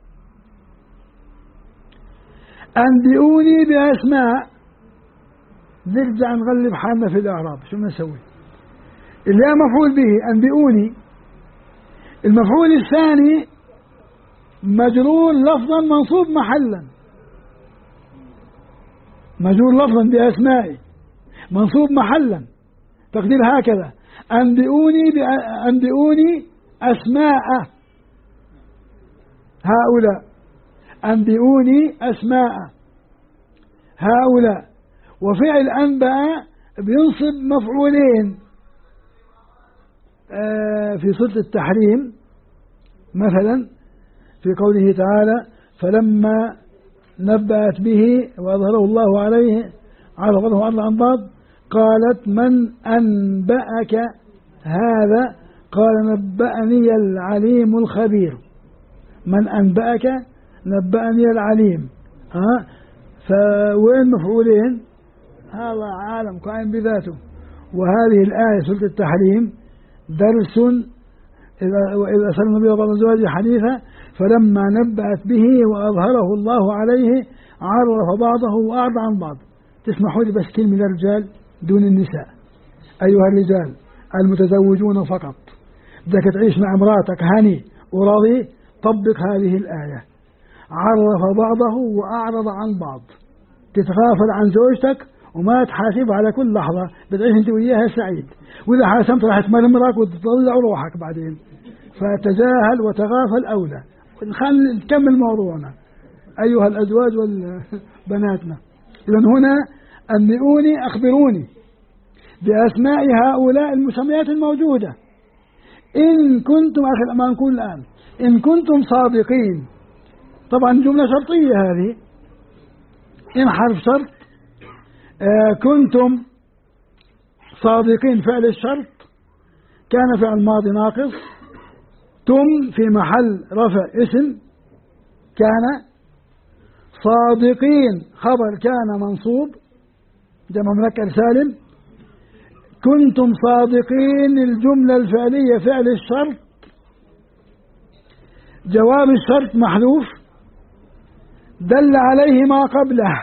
أنبئوني بأسماء، نرجع نغلب حالنا في الإعراب، شو نسوي؟ اللي مفعول به أنبئوني، المفعول الثاني مجرور لفظا منصوب محلا، مجرور لفظا بأسمائي منصوب محلا، تقدير هكذا: أنبئوني أسماء هؤلاء، أنبئوني أسماء هؤلاء. وفعل أنبأ بينصب مفعولين في سورة التحريم، مثلا في قوله تعالى: فلما نبأت به وأظهره الله عليه عرضه على الأنباط قالت من أنبأك هذا؟ قال نبأني العليم الخبير. من أنبأك؟ نبأني العليم. فوين مفعولين؟ هذا عالم قائم بذاته. وهذه الآية سورة التحريم درس: وإذا أرسل النبي بعض أزواجه حديثا فلما نبأت به وأظهره الله عليه عرف بعضه وأعرض عن بعض. تسمحوا لي بس كلمة للرجال دون النساء. أيها الرجال المتزوجون فقط، بدك تعيش مع امرأتك هني وراضي، طبق هذه الآية: عرف بعضه وأعرض عن بعض. تتغافل عن زوجتك وما تحاسب على كل لحظة، بتعيش انت وياها سعيد، وإذا حاسمت راح تمرمرك وتطلع روحك بعدين. فتجاهل وتغافل أولى. نكمل موضوعنا أيها الأزواج والبناتنا. إذن هنا أنبئوني أخبروني بأسماء هؤلاء المسميات الموجودة إن كنتم، آخر ما نقول الآن، إن كنتم صادقين. طبعا جملة شرطية هذه، إن حرف شرط، كنتم صادقين فعل الشرط، كان فعل ماضي ناقص، تم في محل رفع اسم كان، صادقين خبر كان منصوب جمع مذكر سالم، كنتم صادقين الجملة الفعلية فعل الشرط، جواب الشرط محذوف دل عليه ما قبله،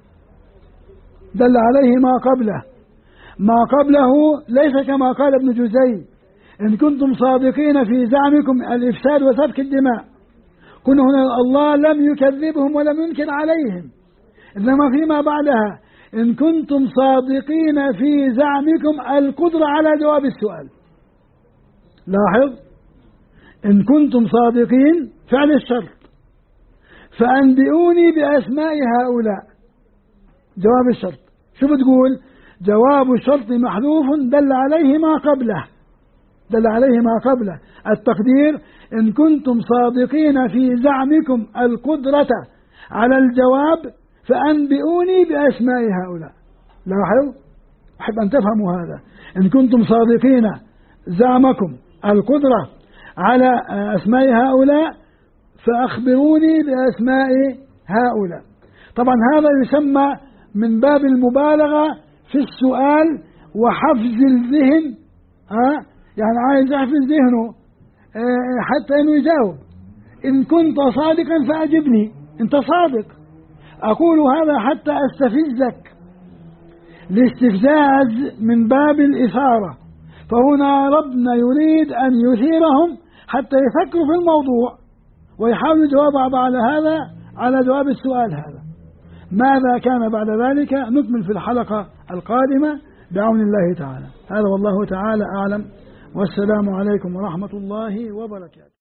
دل عليه ما قبله، ما قبله ليس كما قال ابن جزي إن كنتم صادقين في زعمكم الإفساد وسفك الدماء. كنا هنا الله لم يكذبهم ولم ينكر عليهم، إنما فيما بعدها إن كنتم صادقين في زعمكم القدرة على جواب السؤال. لاحظ، إن كنتم صادقين فعل الشرط، فأنبئوني بأسماء هؤلاء جواب الشرط. شو بتقول؟ جواب الشرط محذوف دل عليه ما قبله، دل عليه ما قبله. التقدير إن كنتم صادقين في زعمكم القدرة على الجواب فأنبئوني بأسماء هؤلاء. لاحظ، أحب أن تفهموا هذا. إن كنتم صادقين زعمكم القدرة على أسماء هؤلاء فأخبروني بأسماء هؤلاء. طبعا هذا يسمى من باب المبالغة في السؤال وحفز الذهن، يعني عايز يحفز ذهنه حتى إنه يجاوب. إن كنت صادقا فأجبني، أنت صادق. أقول هذا حتى أستفزك، الاستفزاز من باب الإثارة. فهنا ربنا يريد أن يثيرهم حتى يفكروا في الموضوع ويحاولوا الجواب على هذا، على جواب السؤال هذا. ماذا كان بعد ذلك نكمل في الحلقة القادمة بعون الله تعالى. هذا والله تعالى أعلم، والسلام عليكم ورحمة الله وبركاته.